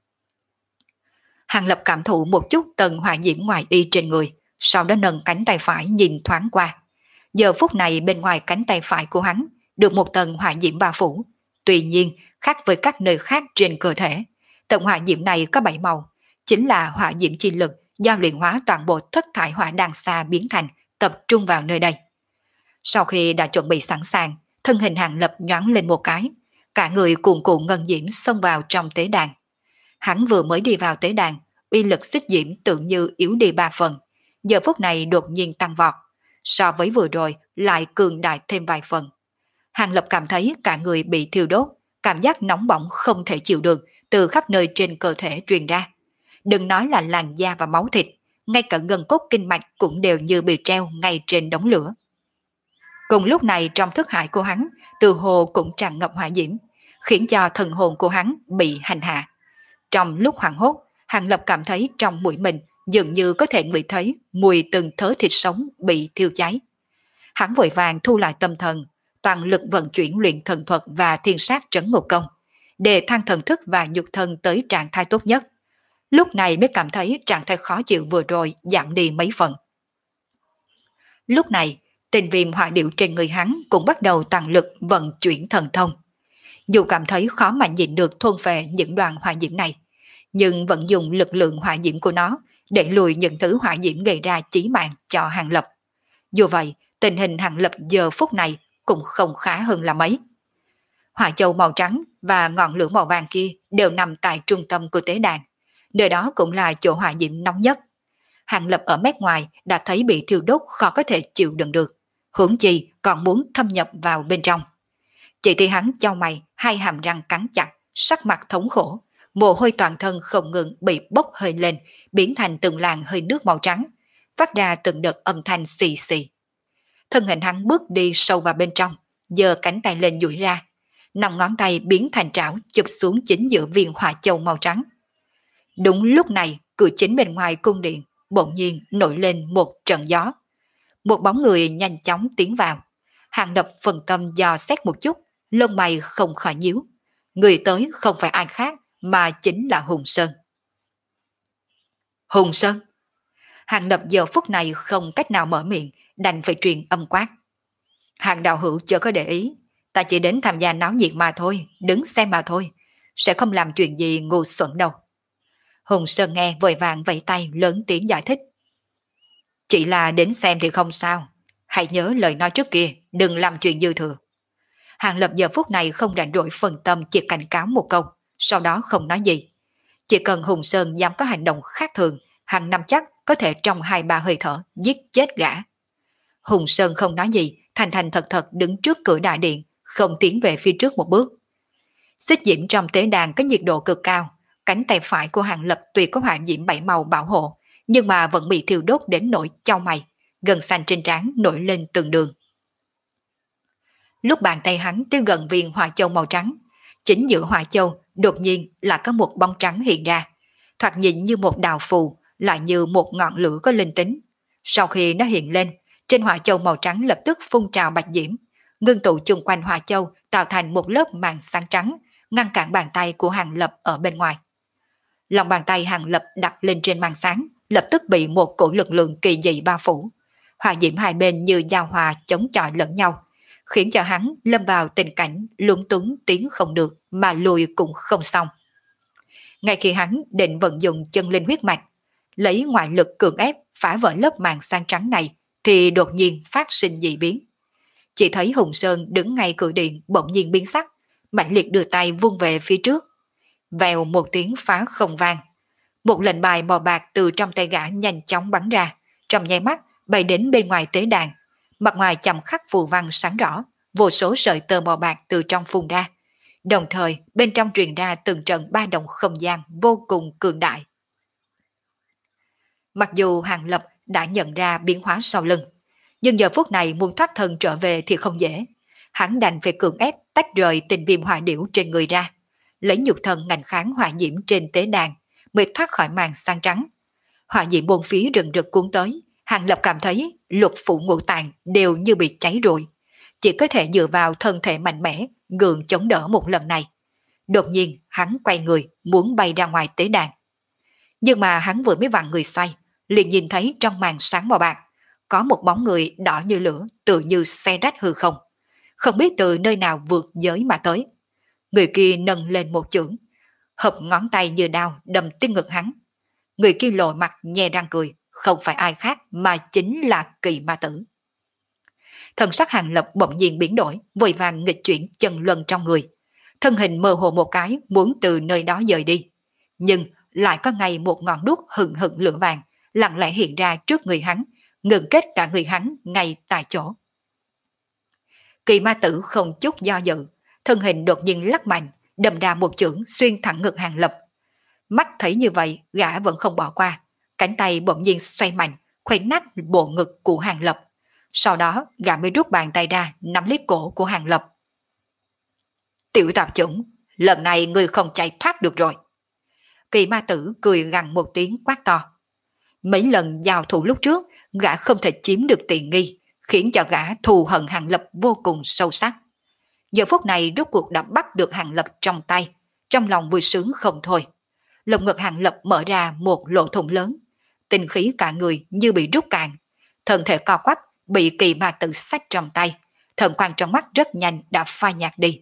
Hàng Lập cảm thụ một chút tầng hỏa diễm ngoài y trên người, sau đó nâng cánh tay phải nhìn thoáng qua. Giờ phút này bên ngoài cánh tay phải của hắn được một tầng hỏa diễm bao phủ. Tuy nhiên, khác với các nơi khác trên cơ thể, tầng hỏa diễm này có bảy màu, chính là hỏa diễm chi lực do luyện hóa toàn bộ thất thải hỏa đan xa biến thành, tập trung vào nơi đây. Sau khi đã chuẩn bị sẵn sàng, thân hình Hàng Lập nhoáng lên một cái, cả người cuồn cuộn ngân diễm xông vào trong tế đàn. Hắn vừa mới đi vào tế đàn, uy lực xích diễm tưởng như yếu đi ba phần, giờ phút này đột nhiên tăng vọt, so với vừa rồi lại cường đại thêm vài phần. Hàng Lập cảm thấy cả người bị thiêu đốt, cảm giác nóng bỏng không thể chịu được từ khắp nơi trên cơ thể truyền ra. Đừng nói là làn da và máu thịt, ngay cả gân cốt kinh mạch cũng đều như bị treo ngay trên đống lửa. Cùng lúc này trong thức hải của hắn, từ hồ cũng tràn ngập hỏa diễm, khiến cho thần hồn của hắn bị hành hạ. Trong lúc hoảng hốt, Hàng Lập cảm thấy trong mũi mình dường như có thể ngửi thấy mùi từng thớ thịt sống bị thiêu cháy. Hắn vội vàng thu lại tâm thần, toàn lực vận chuyển luyện thần thuật và thiên sát trấn ngục công, để thăng thần thức và nhục thân tới trạng thái tốt nhất. Lúc này mới cảm thấy trạng thái khó chịu vừa rồi giảm đi mấy phần. Lúc này, Tình Viêm hỏa điểu trên người hắn cũng bắt đầu tăng lực vận chuyển thần thông. Dù cảm thấy khó mà nhịn được thôn phệ những đoàn hỏa diễm này, nhưng vẫn dùng lực lượng hỏa diễm của nó để lùi những thứ hỏa diễm gây ra chí mạng cho Hàng Lập. Dù vậy, tình hình Hàng Lập giờ phút này cũng không khá hơn là mấy. Hỏa châu màu trắng và ngọn lửa màu vàng kia đều nằm tại trung tâm của tế đàn, nơi đó cũng là chỗ hỏa diễm nóng nhất. Hàng Lập ở mét ngoài đã thấy bị thiêu đốt khó có thể chịu đựng được, huống chi còn muốn thâm nhập vào bên trong. Chỉ thấy hắn chau mày, hai hàm răng cắn chặt, sắc mặt thống khổ, mồ hôi toàn thân không ngừng bị bốc hơi lên, biến thành từng làn hơi nước màu trắng, phát ra từng đợt âm thanh xì xì. Thân hình hắn bước đi sâu vào bên trong, giơ cánh tay lên duỗi ra, năm ngón tay biến thành trảo chụp xuống chính giữa viên hỏa châu màu trắng. Đúng lúc này, cửa chính bên ngoài cung điện bỗng nhiên nổi lên một trận gió. Một bóng người nhanh chóng tiến vào. Hàng Lập phần tâm dò xét một chút, lông mày không khỏi nhíu. Người tới không phải ai khác mà chính là Hùng Sơn. Hùng Sơn? Hàng Lập giờ phút này không cách nào mở miệng, đành phải truyền âm quát. Hàng đạo hữu chưa có để ý, ta chỉ đến tham gia náo nhiệt mà thôi, đứng xem mà thôi, sẽ không làm chuyện gì ngu xuẩn đâu. Hùng Sơn nghe vội vàng vẫy tay lớn tiếng giải thích. Chỉ là đến xem thì không sao, hãy nhớ lời nói trước kia, đừng làm chuyện dư thừa. Hàng Lập giờ phút này không rảnh rỗi phân tâm, chỉ cảnh cáo một câu, sau đó không nói gì. Chỉ cần Hùng Sơn dám có hành động khác thường, hàng năm chắc có thể trong hai ba hơi thở giết chết gã. Hùng Sơn không nói gì, thành thành thật thật đứng trước cửa đại điện, không tiến về phía trước một bước. Xích diễm trong tế đàn có nhiệt độ cực cao, cánh tay phải của Hàng Lập tuy có hỏa diễm bảy màu bảo hộ, nhưng mà vẫn bị thiêu đốt đến nỗi chau mày, gân xanh trên trán nổi lên từng đường. Lúc bàn tay hắn tới gần viên hỏa châu màu trắng, chính giữa hỏa châu đột nhiên là có một bóng trắng hiện ra, thoạt nhìn như một đạo phù, lại như một ngọn lửa có linh tính. Sau khi nó hiện lên, trên hỏa châu màu trắng lập tức phun trào bạch diễm, ngưng tụ chung quanh hỏa châu tạo thành một lớp màn sáng trắng, ngăn cản bàn tay của Hàng Lập ở bên ngoài. Lòng bàn tay Hàng Lập đặt lên trên màn sáng, lập tức bị một cổ lực lượng kỳ dị bao phủ. Hỏa diễm hai bên như giao hòa chống chọi lẫn nhau, khiến cho hắn lâm vào tình cảnh lúng túng tiến không được mà lùi cũng không xong. Ngay khi hắn định vận dụng chân linh huyết mạch, lấy ngoại lực cưỡng ép phá vỡ lớp màn sáng trắng này, thì đột nhiên phát sinh dị biến. Chỉ thấy Hùng Sơn đứng ngay cửa điện bỗng nhiên biến sắc, mạnh liệt đưa tay vung về phía trước. Vèo một tiếng phá không vang. Một lệnh bài màu bạc từ trong tay gã nhanh chóng bắn ra, trong nháy mắt bay đến bên ngoài tế đàn. Mặt ngoài chầm khắc phù văn sáng rõ, vô số sợi tơ màu bạc từ trong phun ra. Đồng thời bên trong truyền ra từng trận ba động không gian vô cùng cường đại. Mặc dù Hàng Lập đã nhận ra biến hóa sau lưng, nhưng giờ phút này muốn thoát thân trở về thì không dễ. Hắn đành phải cưỡng ép tách rời tình viêm hỏa điểu trên người ra, lấy nhục thân ngành kháng hỏa diễm trên tế đàn, mới thoát khỏi màn sáng trắng. Hỏa diễm bốn phía rừng rực cuốn tới, Hàng Lập cảm thấy lục phủ ngũ tạng đều như bị cháy rồi, chỉ có thể dựa vào thân thể mạnh mẽ gượng chống đỡ một lần này. Đột nhiên hắn quay người muốn bay ra ngoài tế đàn, nhưng mà hắn vừa mới vặn người xoay, liền nhìn thấy trong màn sáng màu bạc có một bóng người đỏ như lửa, tự như xé rách hư không, không biết từ nơi nào vượt giới mà tới. Người kia nâng lên một chưởng, hợp ngón tay như đao đâm tim ngực hắn. Người kia lộ mặt nhe răng cười, không phải ai khác mà chính là Kỳ Ma Tử. Thần sắc Hàng Lập bỗng nhiên biến đổi, vội vàng nghịch chuyển chân luân trong người, thân hình mơ hồ một cái muốn từ nơi đó dời đi, nhưng lại có ngay một ngọn đuốc hừng hừng lửa vàng lặng lẽ hiện ra trước người hắn, ngừng kết cả người hắn ngay tại chỗ. Kỳ Ma Tử không chút do dự, thân hình đột nhiên lắc mạnh, đâm ra một chưởng xuyên thẳng ngực Hàng Lập. Mắt thấy như vậy, gã vẫn không bỏ qua, cánh tay bỗng nhiên xoay mạnh, khuấy nát bộ ngực của Hàng Lập. Sau đó, gã mới rút bàn tay ra, nắm lấy cổ của Hàng Lập. Tiểu tạp chủng, lần này ngươi không chạy thoát được rồi. Kỳ Ma Tử cười gằn một tiếng quát to. Mấy lần giao thủ lúc trước, gã không thể chiếm được tiện nghi, khiến cho gã thù hận Hàng Lập vô cùng sâu sắc. Giờ phút này rốt cuộc đã bắt được Hàng Lập trong tay, trong lòng vui sướng không thôi. Lồng ngực Hàng Lập mở ra một lỗ thủng lớn, tinh khí cả người như bị rút cạn, thân thể co quắp bị Kỳ Ma Tử xách trong tay, thần quang trong mắt rất nhanh đã phai nhạt đi.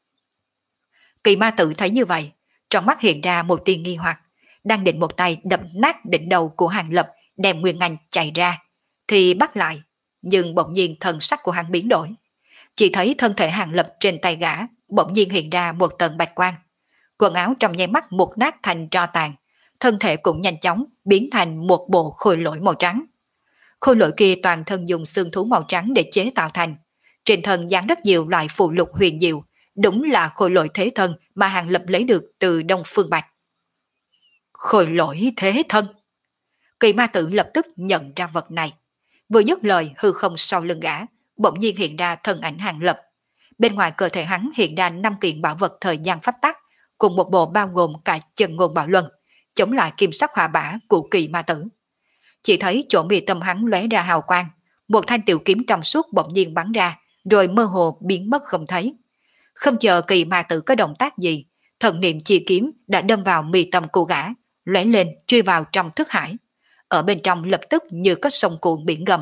Kỳ Ma Tử thấy như vậy, trong mắt hiện ra một tia nghi hoặc, đang định một tay đập nát đỉnh đầu của Hàng Lập đem nguyên anh chạy ra, thì bắt lại, nhưng bỗng nhiên thần sắc của hắn biến đổi. Chỉ thấy thân thể Hàng Lập trên tay gã bỗng nhiên hiện ra một tầng bạch quang, quần áo trong nháy mắt một nát thành tro tàn, thân thể cũng nhanh chóng biến thành một bộ khôi lỗi màu trắng. Khôi lỗi kia toàn thân dùng xương thú màu trắng để chế tạo thành, trên thân dán rất nhiều loại phù lục huyền diệu, đúng là khôi lỗi thế thân mà Hàng Lập lấy được từ Đông Phương Bạch. Khôi lỗi thế thân. Kỳ Ma Tử lập tức nhận ra vật này. Vừa dứt lời, hư không sau lưng gã bỗng nhiên hiện ra thân ảnh Hàng Lập. Bên ngoài cơ thể hắn hiện ra năm kiện bảo vật thời gian pháp tắc, cùng một bộ bao gồm cả chân ngôn bảo luân, chống lại kim sắc hỏa bả của Kỳ Ma Tử. Chỉ thấy chỗ mi tâm hắn lóe ra hào quang, một thanh tiểu kiếm trong suốt bỗng nhiên bắn ra, rồi mơ hồ biến mất không thấy. Không chờ Kỳ Ma Tử có động tác gì, thần niệm chi kiếm đã đâm vào mi tâm của gã, lóe lên chui vào trong thức hải. Ở bên trong lập tức như có sông cuộn biển gầm.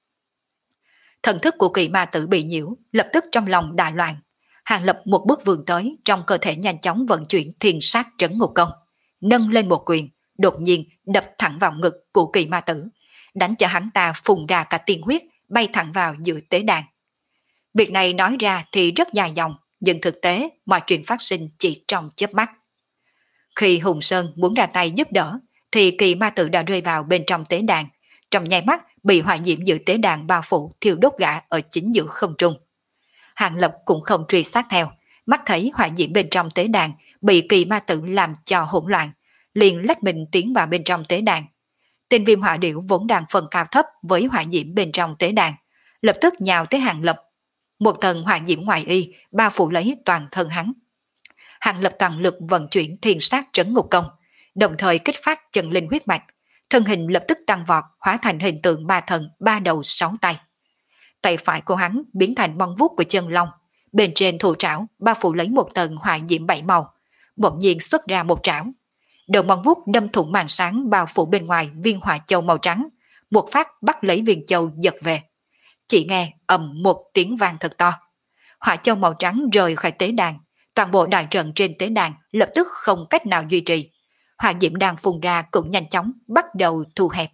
Thần thức của Kỳ Ma Tử bị nhiễu, lập tức trong lòng đại loạn. Hàng Lập một bước vươn tới, trong cơ thể nhanh chóng vận chuyển thiên sát trấn ngục công, nâng lên một quyền, đột nhiên đập thẳng vào ngực của Kỳ Ma Tử, đánh cho hắn ta phun ra cả tiên huyết, bay thẳng vào giữa tế đàn. Việc này nói ra thì rất dài dòng, nhưng thực tế mọi chuyện phát sinh chỉ trong chớp mắt. Khi Hùng Sơn muốn ra tay giúp đỡ, thì Kỳ Ma Tử đã rơi vào bên trong tế đàn, trong nháy mắt bị hỏa diễm giữa tế đàn bao phủ, thiêu đốt gã ở chính giữa không trung. Hàng Lập cũng không truy sát theo, mắt thấy hỏa diễm bên trong tế đàn bị Kỳ Ma Tử làm cho hỗn loạn, liền lách mình tiến vào bên trong tế đàn. Tên viêm hỏa điểu vốn đang phân cao thấp với hỏa diễm bên trong tế đàn, lập tức nhào tới Hàng Lập. một tầng hỏa diễm ngoài y bao phủ lấy toàn thân hắn. Hàng Lập toàn lực vận chuyển thiên sát trấn ngục công, đồng thời kích phát chân linh huyết mạch, thân hình lập tức tăng vọt, hóa thành hình tượng ma thần ba đầu sáu tay. Tay phải của hắn biến thành móng vuốt của chân long, bên trên thủ trảo bao phủ lấy một tầng hỏa diễm bảy màu, bỗng nhiên xuất ra một trảo. Đầu móng vuốt đâm thủng màn sáng bao phủ bên ngoài viên hỏa châu màu trắng, một phát bắt lấy viên châu giật về. Chỉ nghe ầm một tiếng vang thật to. Hỏa châu màu trắng rời khỏi tế đàn, toàn bộ đại trận trên tế đàn lập tức không cách nào duy trì. Hỏa diễm đang phun ra cũng nhanh chóng bắt đầu thu hẹp.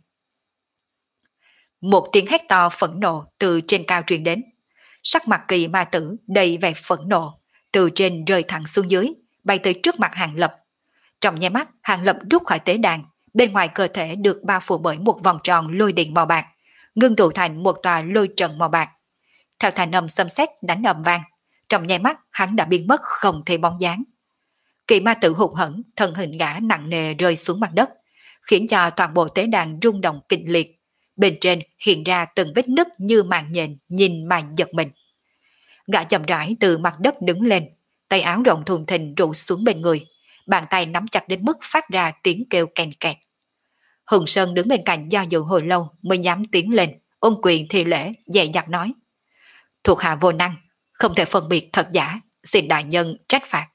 Một tiếng hét to phẫn nộ từ trên cao truyền đến. Sắc mặt Kỳ Ma Tử đầy vẻ phẫn nộ, từ trên rơi thẳng xuống dưới, bay tới trước mặt Hàng Lập. Trong nháy mắt, Hàng Lập rút khỏi tế đàn, bên ngoài cơ thể được bao phủ bởi một vòng tròn lôi điện màu bạc, ngưng tụ thành một tòa lôi trận màu bạc. Theo thanh âm xâm xét đánh ầm vang, trong nháy mắt hắn đã biến mất không thấy bóng dáng. Kỳ Ma Tử hụt hẫng, thân hình gã nặng nề rơi xuống mặt đất, khiến cho toàn bộ tế đàn rung động kịch liệt. Bên trên hiện ra từng vết nứt như màn nhện, nhìn mà giật mình. Gã chậm rãi từ mặt đất đứng lên, tay áo rộng thùng thình rụ xuống bên người, bàn tay nắm chặt đến mức phát ra tiếng kêu kèn kẹt. Hùng Sơn đứng bên cạnh do dự hồi lâu mới dám tiến lên, ôm quyền thi lễ, dè dặt nói: thuộc hạ vô năng, không thể phân biệt thật giả, xin đại nhân trách phạt.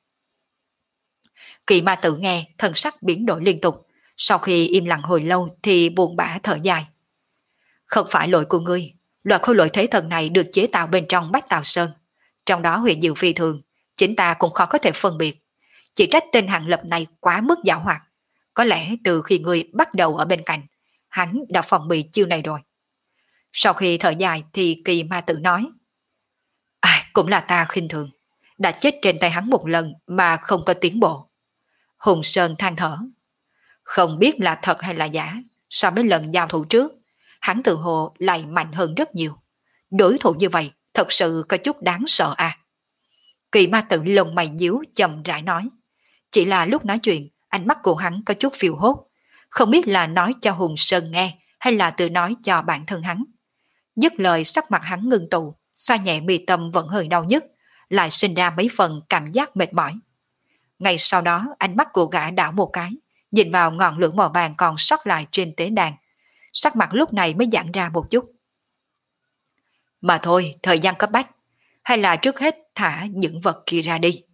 Kỳ Ma Tử nghe, thần sắc biến đổi liên tục, sau khi im lặng hồi lâu thì buồn bã thở dài. Không phải lỗi của ngươi, loại khối lỗi thế thần này được chế tạo bên trong Bách Tào Sơn, trong đó huyền diệu phi thường, chính ta cũng khó có thể phân biệt. Chỉ trách tên Hàng Lập này quá mức giảo hoạt, có lẽ từ khi ngươi bắt đầu ở bên cạnh, hắn đã phòng bị chiêu này rồi. Sau khi thở dài thì Kỳ Ma Tử nói: à, cũng là ta khinh thường, đã chết trên tay hắn một lần mà không có tiến bộ. Hùng Sơn than thở: không biết là thật hay là giả, so với lần giao thủ trước, hắn tự hồ lại mạnh hơn rất nhiều. Đối thủ như vậy thật sự có chút đáng sợ à. Kỳ Ma Tử lông mày nhíu chậm rãi nói. Chỉ là lúc nói chuyện, ánh mắt của hắn có chút phiêu hốt, không biết là nói cho Hùng Sơn nghe hay là tự nói cho bản thân hắn. Dứt lời sắc mặt hắn ngưng tụ, xoa nhẹ mi tâm vẫn hơi đau nhức, lại sinh ra mấy phần cảm giác mệt mỏi. Ngay sau đó ánh mắt của gã đảo một cái, nhìn vào ngọn lửa màu vàng còn sót lại trên tế đàn. Sắc mặt lúc này mới giãn ra một chút. Mà thôi, thời gian cấp bách, hay là trước hết thả những vật kia ra đi.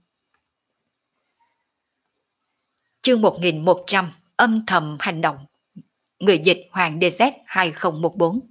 Chương một nghìn một trăm âm thầm hành động. Người dịch Hoàng đê dét hai không một bốn.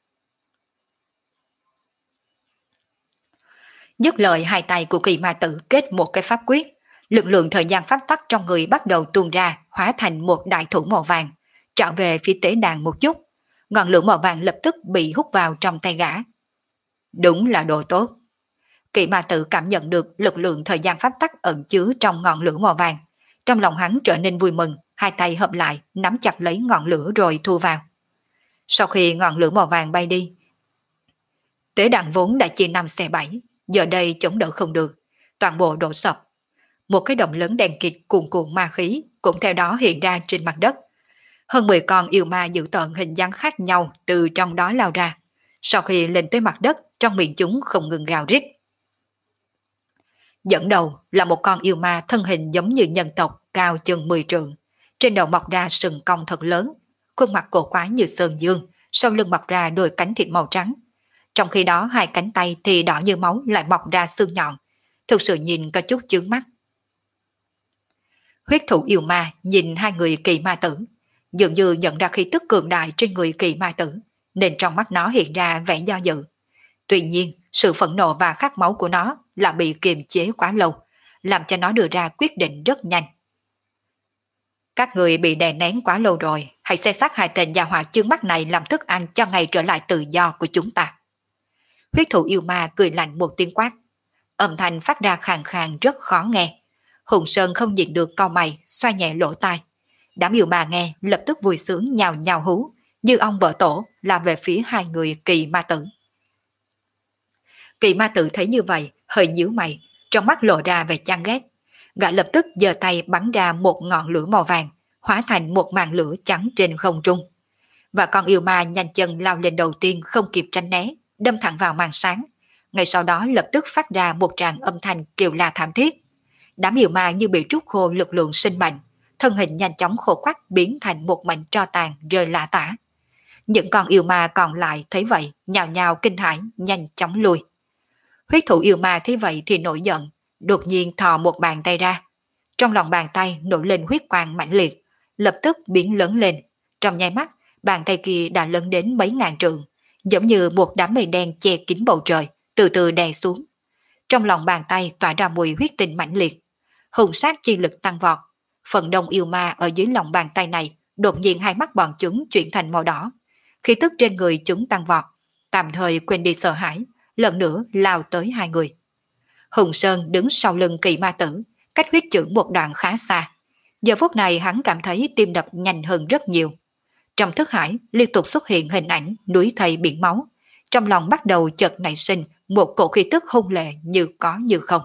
Dứt lời, hai tay của Kỳ Ma Tử kết một cái pháp quyết, lực lượng thời gian pháp tắc trong người bắt đầu tuôn ra, hóa thành một đại thủ màu vàng, trở về phía tế đàn một chút. Ngọn lửa màu vàng lập tức bị hút vào trong tay gã. Đúng là đồ tốt. Kỳ Ma Tử cảm nhận được lực lượng thời gian pháp tắc ẩn chứa trong ngọn lửa màu vàng. Trong lòng hắn trở nên vui mừng, hai tay hợp lại, nắm chặt lấy ngọn lửa rồi thu vào. Sau khi ngọn lửa màu vàng bay đi, tế đàn vốn đã chia năm xẻ bảy, giờ đây chống đỡ không được, toàn bộ đổ sập. Một cái động lớn đen kịt cuồn cuộn ma khí cũng theo đó hiện ra trên mặt đất. Hơn mười con yêu ma dữ tợn hình dáng khác nhau từ trong đó lao ra. Sau khi lên tới mặt đất, trong miệng chúng không ngừng gào rít. Dẫn đầu là một con yêu ma thân hình giống như nhân tộc, cao chừng mười trượng. Trên đầu mọc ra sừng cong thật lớn, khuôn mặt cổ quái như sơn dương, sau lưng mọc ra đôi cánh thịt màu trắng. Trong khi đó hai cánh tay thì đỏ như máu lại mọc ra xương nhọn, thực sự nhìn có chút chướng mắt. Huyết thủ yêu ma nhìn hai người Kỳ Ma Tử, dường như nhận ra khí tức cường đại trên người Kỳ Ma Tử, nên trong mắt nó hiện ra vẻ do dự. Tuy nhiên, sự phẫn nộ và khát máu của nó là bị kiềm chế quá lâu, làm cho nó đưa ra quyết định rất nhanh. Các người bị đè nén quá lâu rồi, hãy xé xác hai tên gia hỏa chướng mắt này làm thức ăn cho ngày trở lại tự do của chúng ta. Huyết thủ yêu ma cười lạnh một tiếng quát, âm thanh phát ra khàn khàn rất khó nghe. Hùng Sơn không nhịn được cau mày, xoa nhẹ lỗ tai. Đám yêu ma nghe lập tức vui sướng nhào nhào hú, như ông vợ tổ là về phía hai người Kỳ Ma Tử. Kỳ Ma Tử thấy như vậy, hơi nhíu mày, trong mắt lộ ra vẻ chán ghét. Gã lập tức giơ tay bắn ra một ngọn lửa màu vàng, hóa thành một màn lửa trắng trên không trung. Và con yêu ma nhanh chân lao lên đầu tiên không kịp tránh né, đâm thẳng vào màn sáng. ngay sau đó lập tức phát ra một tràng âm thanh kêu la thảm thiết. Đám yêu ma như bị trút khô lực lượng sinh mệnh, thân hình nhanh chóng khô quắt biến thành một mảnh tro tàn rơi lả tả. Những con yêu ma còn lại thấy vậy, nhào nhào kinh hãi, nhanh chóng lui. Huyết thủ yêu ma thấy vậy thì nổi giận, đột nhiên thò một bàn tay ra. Trong lòng bàn tay nổi lên huyết quang mãnh liệt, lập tức biến lớn lên. Trong nháy mắt, bàn tay kia đã lớn đến mấy ngàn trượng, giống như một đám mây đen che kín bầu trời, từ từ đè xuống. Trong lòng bàn tay tỏa ra mùi huyết tinh mãnh liệt, hùng sát chi lực tăng vọt. Phần đông yêu ma ở dưới lòng bàn tay này, đột nhiên hai mắt bọn chúng chuyển thành màu đỏ. Khí tức trên người chúng tăng vọt, tạm thời quên đi sợ hãi, lần nữa lao tới hai người. Hùng Sơn đứng sau lưng Kỳ Ma Tử, cách huyết chưởng một đoạn khá xa. Giờ phút này hắn cảm thấy tim đập nhanh hơn rất nhiều. Trong thức hải liên tục xuất hiện hình ảnh núi thây biển máu. Trong lòng bắt đầu chợt nảy sinh một cổ khí tức hung lệ như có như không.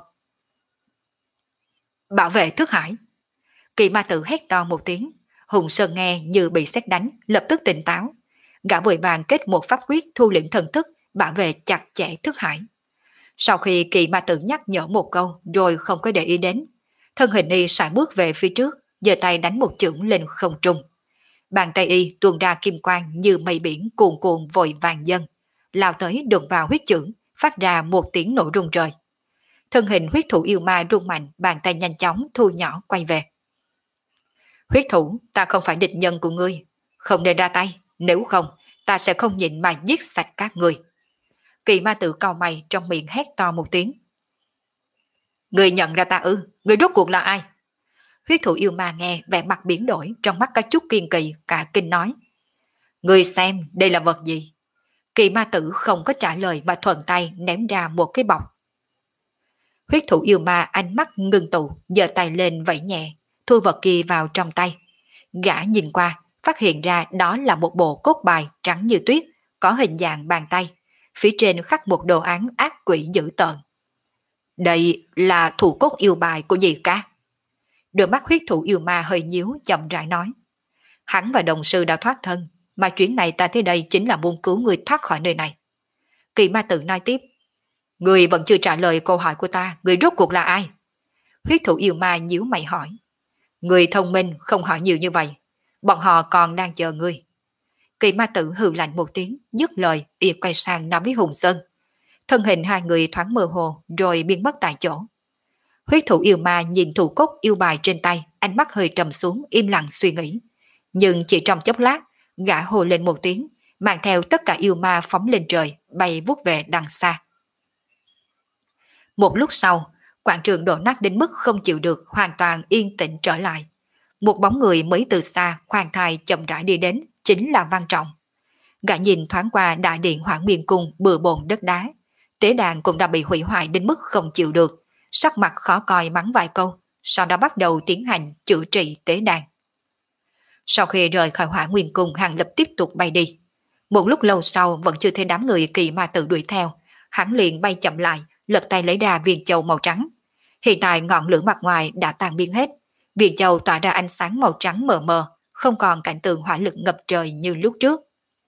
Bảo vệ thức hải! Kỳ Ma Tử hét to một tiếng. Hùng Sơn nghe như bị sét đánh, lập tức tỉnh táo. Gã vội vàng kết một pháp quyết thu liễm thần thức, bảo vệ chặt chẽ thức hải. Sau khi Kỳ Ma Tử nhắc nhở một câu rồi không có để ý đến, thân hình y sải bước về phía trước, giơ tay đánh một chưởng lên không trung. Bàn tay y tuôn ra kim quang như mây biển cuồn cuộn vội vàng dâng, lao tới đụng vào huyết chưởng, phát ra một tiếng nổ rung trời. Thân hình huyết thủ yêu ma rung mạnh, bàn tay nhanh chóng thu nhỏ quay về. Huyết thủ, ta không phải địch nhân của ngươi, không nên ra tay, nếu không ta sẽ không nhịn mà giết sạch các ngươi. Kỳ Ma Tử cau mày, trong miệng hét to một tiếng. Ngươi nhận ra ta ư? Ngươi rốt cuộc là ai? Huyết thủ yêu ma nghe vẻ mặt biến đổi, trong mắt có chút kiên kỳ, cả kinh nói. Ngươi xem đây là vật gì? Kỳ Ma Tử không có trả lời mà thuận tay ném ra một cái bọc. Huyết thủ yêu ma ánh mắt ngưng tụ, giơ tay lên vẫy nhẹ, thu vật kia vào trong tay. Gã nhìn qua, phát hiện ra đó là một bộ cốt bài trắng như tuyết, có hình dạng bàn tay. Phía trên khắc một đồ án ác quỷ dữ tợn. Đây là thủ cốt yêu bài của nhị ca. Đôi mắt huyết thủ yêu ma hơi nhíu, chậm rãi nói. Hắn và đồng sư đã thoát thân, mà chuyến này ta tới đây chính là muốn cứu người thoát khỏi nơi này. Kỳ Ma Tử nói tiếp. Người vẫn chưa trả lời câu hỏi của ta, người rốt cuộc là ai? Huyết thủ yêu ma nhíu mày hỏi. Người thông minh không hỏi nhiều như vậy, bọn họ còn đang chờ ngươi. Kỳ Ma Tử hừ lạnh một tiếng, dứt lời, y quay sang nói với Hùng Sơn. Thân hình hai người thoáng mơ hồ, rồi biến mất tại chỗ. Huyết thủ yêu ma nhìn thủ cốt yêu bài trên tay, ánh mắt hơi trầm xuống, im lặng suy nghĩ. Nhưng chỉ trong chốc lát, gã hồ lên một tiếng, mang theo tất cả yêu ma phóng lên trời, bay vút về đằng xa. Một lúc sau, quảng trường đổ nát đến mức không chịu được, hoàn toàn yên tĩnh trở lại. Một bóng người mới từ xa khoan thai chậm rãi đi đến, chính là Văn Trọng. Gã nhìn thoáng qua đại điện Hỏa Nguyên Cung bừa bộn đất đá, tế đàn cũng đã bị hủy hoại đến mức không chịu được, sắc mặt khó coi mắng vài câu, sau đó bắt đầu tiến hành chữa trị tế đàn. Sau khi rời khỏi Hỏa Nguyên Cung, Hàng Lập tiếp tục bay đi. Một lúc lâu sau vẫn chưa thấy đám người Kỳ Ma Tử đuổi theo, hắn liền bay chậm lại, lật tay lấy ra viên châu màu trắng. Hiện tại ngọn lửa mặt ngoài đã tan biến hết, viên châu tỏa ra ánh sáng màu trắng mờ mờ, không còn cảnh tượng hỏa lực ngập trời như lúc trước.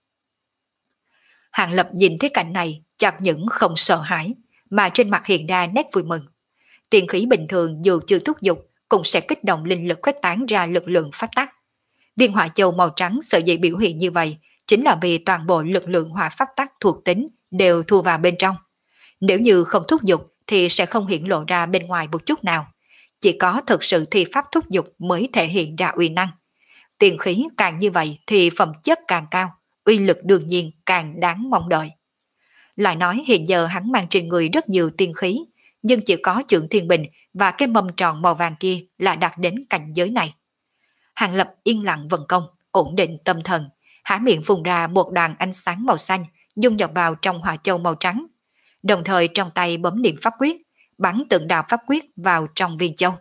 Hàng Lập nhìn thấy cảnh này, chẳng những không sợ hãi, mà trên mặt hiện ra nét vui mừng. Tiền khí bình thường dù chưa thúc giục, cũng sẽ kích động linh lực khuếch tán ra lực lượng pháp tắc. Viên hỏa châu màu trắng sở dĩ biểu hiện như vậy, chính là vì toàn bộ lực lượng hỏa pháp tắc thuộc tính đều thu vào bên trong. Nếu như không thúc giục thì sẽ không hiện lộ ra bên ngoài một chút nào. Chỉ có thực sự thi pháp thúc giục mới thể hiện ra uy năng. Tiền khí càng như vậy thì phẩm chất càng cao, uy lực đương nhiên càng đáng mong đợi. Lại nói hiện giờ hắn mang trên người rất nhiều tiên khí, nhưng chỉ có chưởng thiên bình và cái mâm tròn màu vàng kia là đạt đến cảnh giới này. Hàng Lập yên lặng vận công, ổn định tâm thần, há miệng phun ra một đoàn ánh sáng màu xanh, dung nhập vào trong hỏa châu màu trắng. Đồng thời trong tay bấm niệm pháp quyết, bắn từng đạo pháp quyết vào trong viên châu.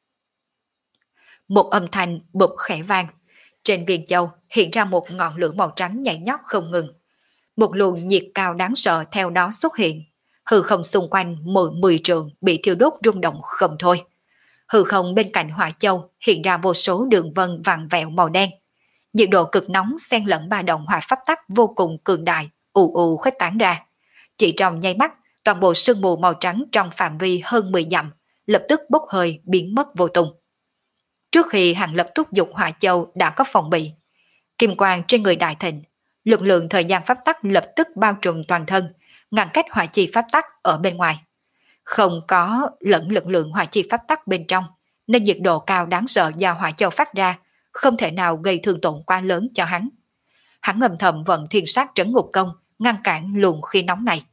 Một âm thanh bụp khẽ vang, trên viên châu hiện ra một ngọn lửa màu trắng nhảy nhót không ngừng. Một luồng nhiệt cao đáng sợ theo đó xuất hiện, hư không xung quanh mười, mười trượng bị thiêu đốt rung động không thôi. Hư không bên cạnh hỏa châu hiện ra vô số đường vân vặn vẹo màu đen. Nhiệt độ cực nóng xen lẫn ba động hỏa pháp tắc vô cùng cường đại, ù ù khuếch tán ra. Chỉ trong nháy mắt, toàn bộ sương mù màu trắng trong phạm vi hơn mười dặm lập tức bốc hơi biến mất vô tung. Trước khi Hàng Lập thúc giục Hỏa Châu đã có phòng bị, kim quang trên người Đại Thịnh, lực lượng thời gian pháp tắc lập tức bao trùm toàn thân, ngăn cách hỏa chi pháp tắc ở bên ngoài. Không có lẫn lực lượng hỏa chi pháp tắc bên trong, nên nhiệt độ cao đáng sợ do Hỏa Châu phát ra không thể nào gây thương tổn quá lớn cho hắn. Hắn ngầm thầm vận thiên sát trấn ngục công ngăn cản luồng khí nóng này.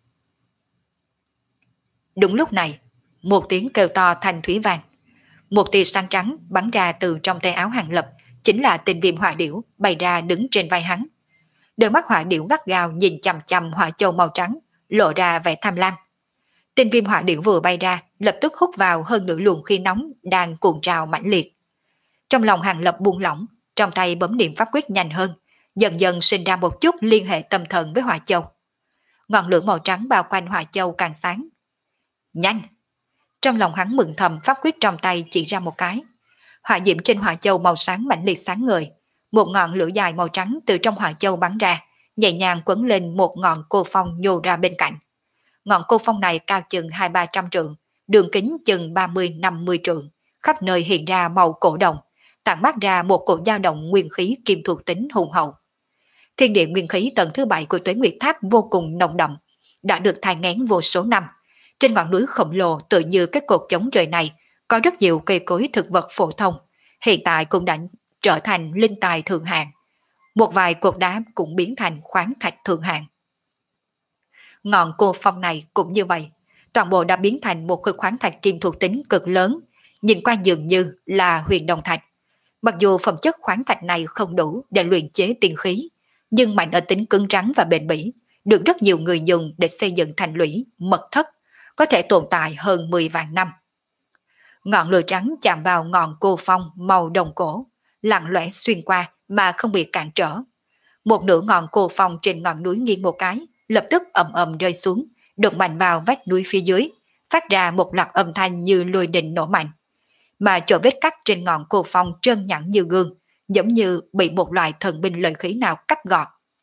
Đúng lúc này, một tiếng kêu to thanh thúy vang. Một tia sáng trắng bắn ra từ trong tay áo Hàng Lập, chính là tinh viêm hỏa điểu bay ra đứng trên vai hắn. Đôi mắt hỏa điểu gắt gao nhìn chằm chằm hỏa châu màu trắng, lộ ra vẻ tham lam. Tinh viêm hỏa điểu vừa bay ra, lập tức hút vào hơn nửa luồng khí nóng đang cuộn trào mãnh liệt. Trong lòng Hàng Lập buông lỏng, trong tay bấm niệm pháp quyết nhanh hơn, dần dần sinh ra một chút liên hệ tâm thần với hỏa châu. Ngọn lửa màu trắng bao quanh hỏa châu càng sáng. Nhanh! Trong lòng hắn mừng thầm, pháp quyết trong tay chỉ ra một cái. Hỏa diễm trên hỏa châu màu sáng mãnh liệt sáng ngời. Một ngọn lửa dài màu trắng từ trong hỏa châu bắn ra, nhẹ nhàng quấn lên một ngọn cô phong nhô ra bên cạnh. Ngọn cô phong này cao chừng hai ba trăm trượng, đường kính chừng ba mươi năm mươi trượng, khắp nơi hiện ra màu cổ đồng, tản mát ra một cổ dao động nguyên khí kim thuộc tính hùng hậu. Thiên địa nguyên khí tầng thứ bảy của Tuế Nguyệt Tháp vô cùng nồng đậm, đã được thai nghén vô số năm. Trên ngọn núi khổng lồ tự như cái cột chống trời này có rất nhiều cây cối thực vật phổ thông, hiện tại cũng đã trở thành linh tài thượng hạng. Một vài cột đá cũng biến thành khoáng thạch thượng hạng. Ngọn cô phong này cũng như vậy, toàn bộ đã biến thành một khối khoáng thạch kim thuộc tính cực lớn, nhìn qua dường như là huyền đồng thạch. Mặc dù phẩm chất khoáng thạch này không đủ để luyện chế tiên khí, nhưng mạnh ở tính cứng rắn và bền bỉ, được rất nhiều người dùng để xây dựng thành lũy, mật thất, có thể tồn tại hơn mười vạn năm. Ngọn lửa trắng chạm vào ngọn cô phong màu đồng cổ, lặng lẽ xuyên qua mà không bị cản trở. Một nửa ngọn cô phong trên ngọn núi nghiêng một cái, lập tức ầm ầm rơi xuống, đụng mạnh vào vách núi phía dưới, phát ra một loạt âm thanh như lôi đình nổ mạnh. Mà chỗ vết cắt trên ngọn cô phong trơn nhẵn như gương, giống như bị một loại thần binh lợi khí nào cắt gọt.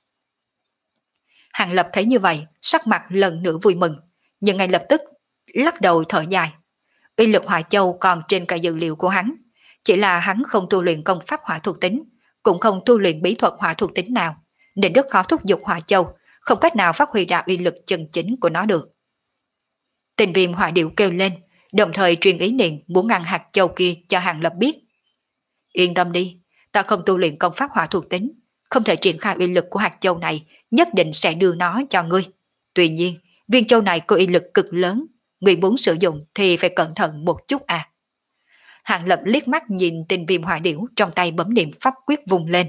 Hàng Lập thấy như vậy, sắc mặt lần nữa vui mừng, nhưng ngay lập tức lắc đầu thở dài. Uy lực hỏa châu còn trên cả dữ liệu của hắn, chỉ là hắn không tu luyện công pháp hỏa thuộc tính, cũng không tu luyện bí thuật hỏa thuộc tính nào, nên rất khó thúc giục hỏa châu, không cách nào phát huy ra uy lực chân chính của nó được. Tình viêm hỏa điệu kêu lên, đồng thời truyền ý niệm muốn ngăn hạt châu kia cho Hàng Lập biết. Yên tâm đi, ta không tu luyện công pháp hỏa thuộc tính, không thể triển khai uy lực của hạt châu này, nhất định sẽ đưa nó cho ngươi. Tuy nhiên, viên châu này có uy lực cực lớn, người muốn sử dụng thì phải cẩn thận một chút à. Hàng Lập liếc mắt nhìn tình viêm hỏa điểu trong tay bấm niệm pháp quyết vùng lên.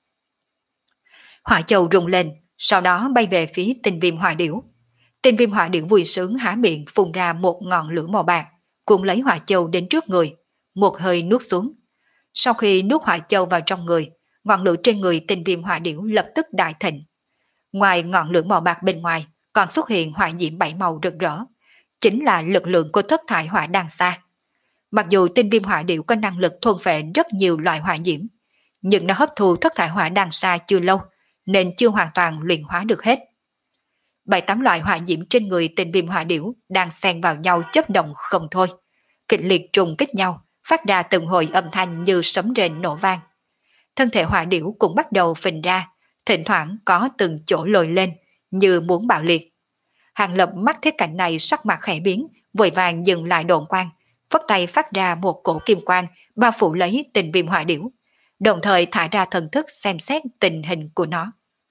Hỏa châu rung lên, sau đó bay về phía tình viêm hỏa điểu. Tình viêm hỏa điểu vui sướng há miệng phun ra một ngọn lửa màu bạc, cuốn lấy hỏa châu đến trước người, một hơi nuốt xuống. Sau khi nuốt hỏa châu vào trong người, ngọn lửa trên người tình viêm hỏa điểu lập tức đại thịnh. Ngoài ngọn lửa màu bạc bên ngoài, còn xuất hiện hỏa diễm bảy màu rực rỡ, chính là lực lượng của thất thải hỏa đan xa. Mặc dù tinh viêm hỏa điểu có năng lực thôn phệ rất nhiều loại hỏa diễm, nhưng nó hấp thu thất thải hỏa đan xa chưa lâu, nên chưa hoàn toàn luyện hóa được hết. Bảy tám loại hỏa diễm trên người tinh viêm hỏa điểu đang xen vào nhau chấp động không thôi, kịch liệt trùng kích nhau, phát ra từng hồi âm thanh như sấm rền nổ vang. Thân thể hỏa điểu cũng bắt đầu phình ra, thỉnh thoảng có từng chỗ lồi lên, như muốn bạo liệt. Hàng Lập mắt thấy cảnh này sắc mặt khẽ biến, vội vàng dừng lại độn quang, phất tay phát ra một cổ kim quang bao phủ lấy tình viêm hỏa điểu, đồng thời thả ra thần thức xem xét tình hình của nó.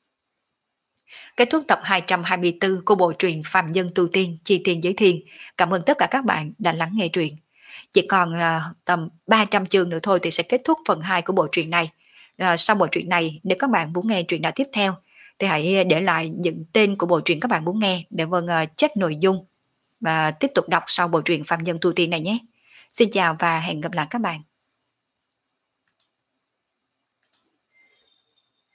Kết thúc tập hai trăm hai mươi tư của bộ truyện Phàm Nhân Tu Tiên Chi Tiên Giới Thiên. Cảm ơn tất cả các bạn đã lắng nghe truyện. Chỉ còn uh, tầm ba trăm chương nữa thôi thì sẽ kết thúc phần hai của bộ truyện này. Uh, sau bộ truyện này, nếu các bạn muốn nghe truyện nào tiếp theo thì hãy để lại những tên của bộ truyện các bạn muốn nghe để Vân uh, check nội dung và tiếp tục đọc sau bộ truyện Phàm Nhân Tu Tiên này nhé. Xin chào và hẹn gặp lại các bạn.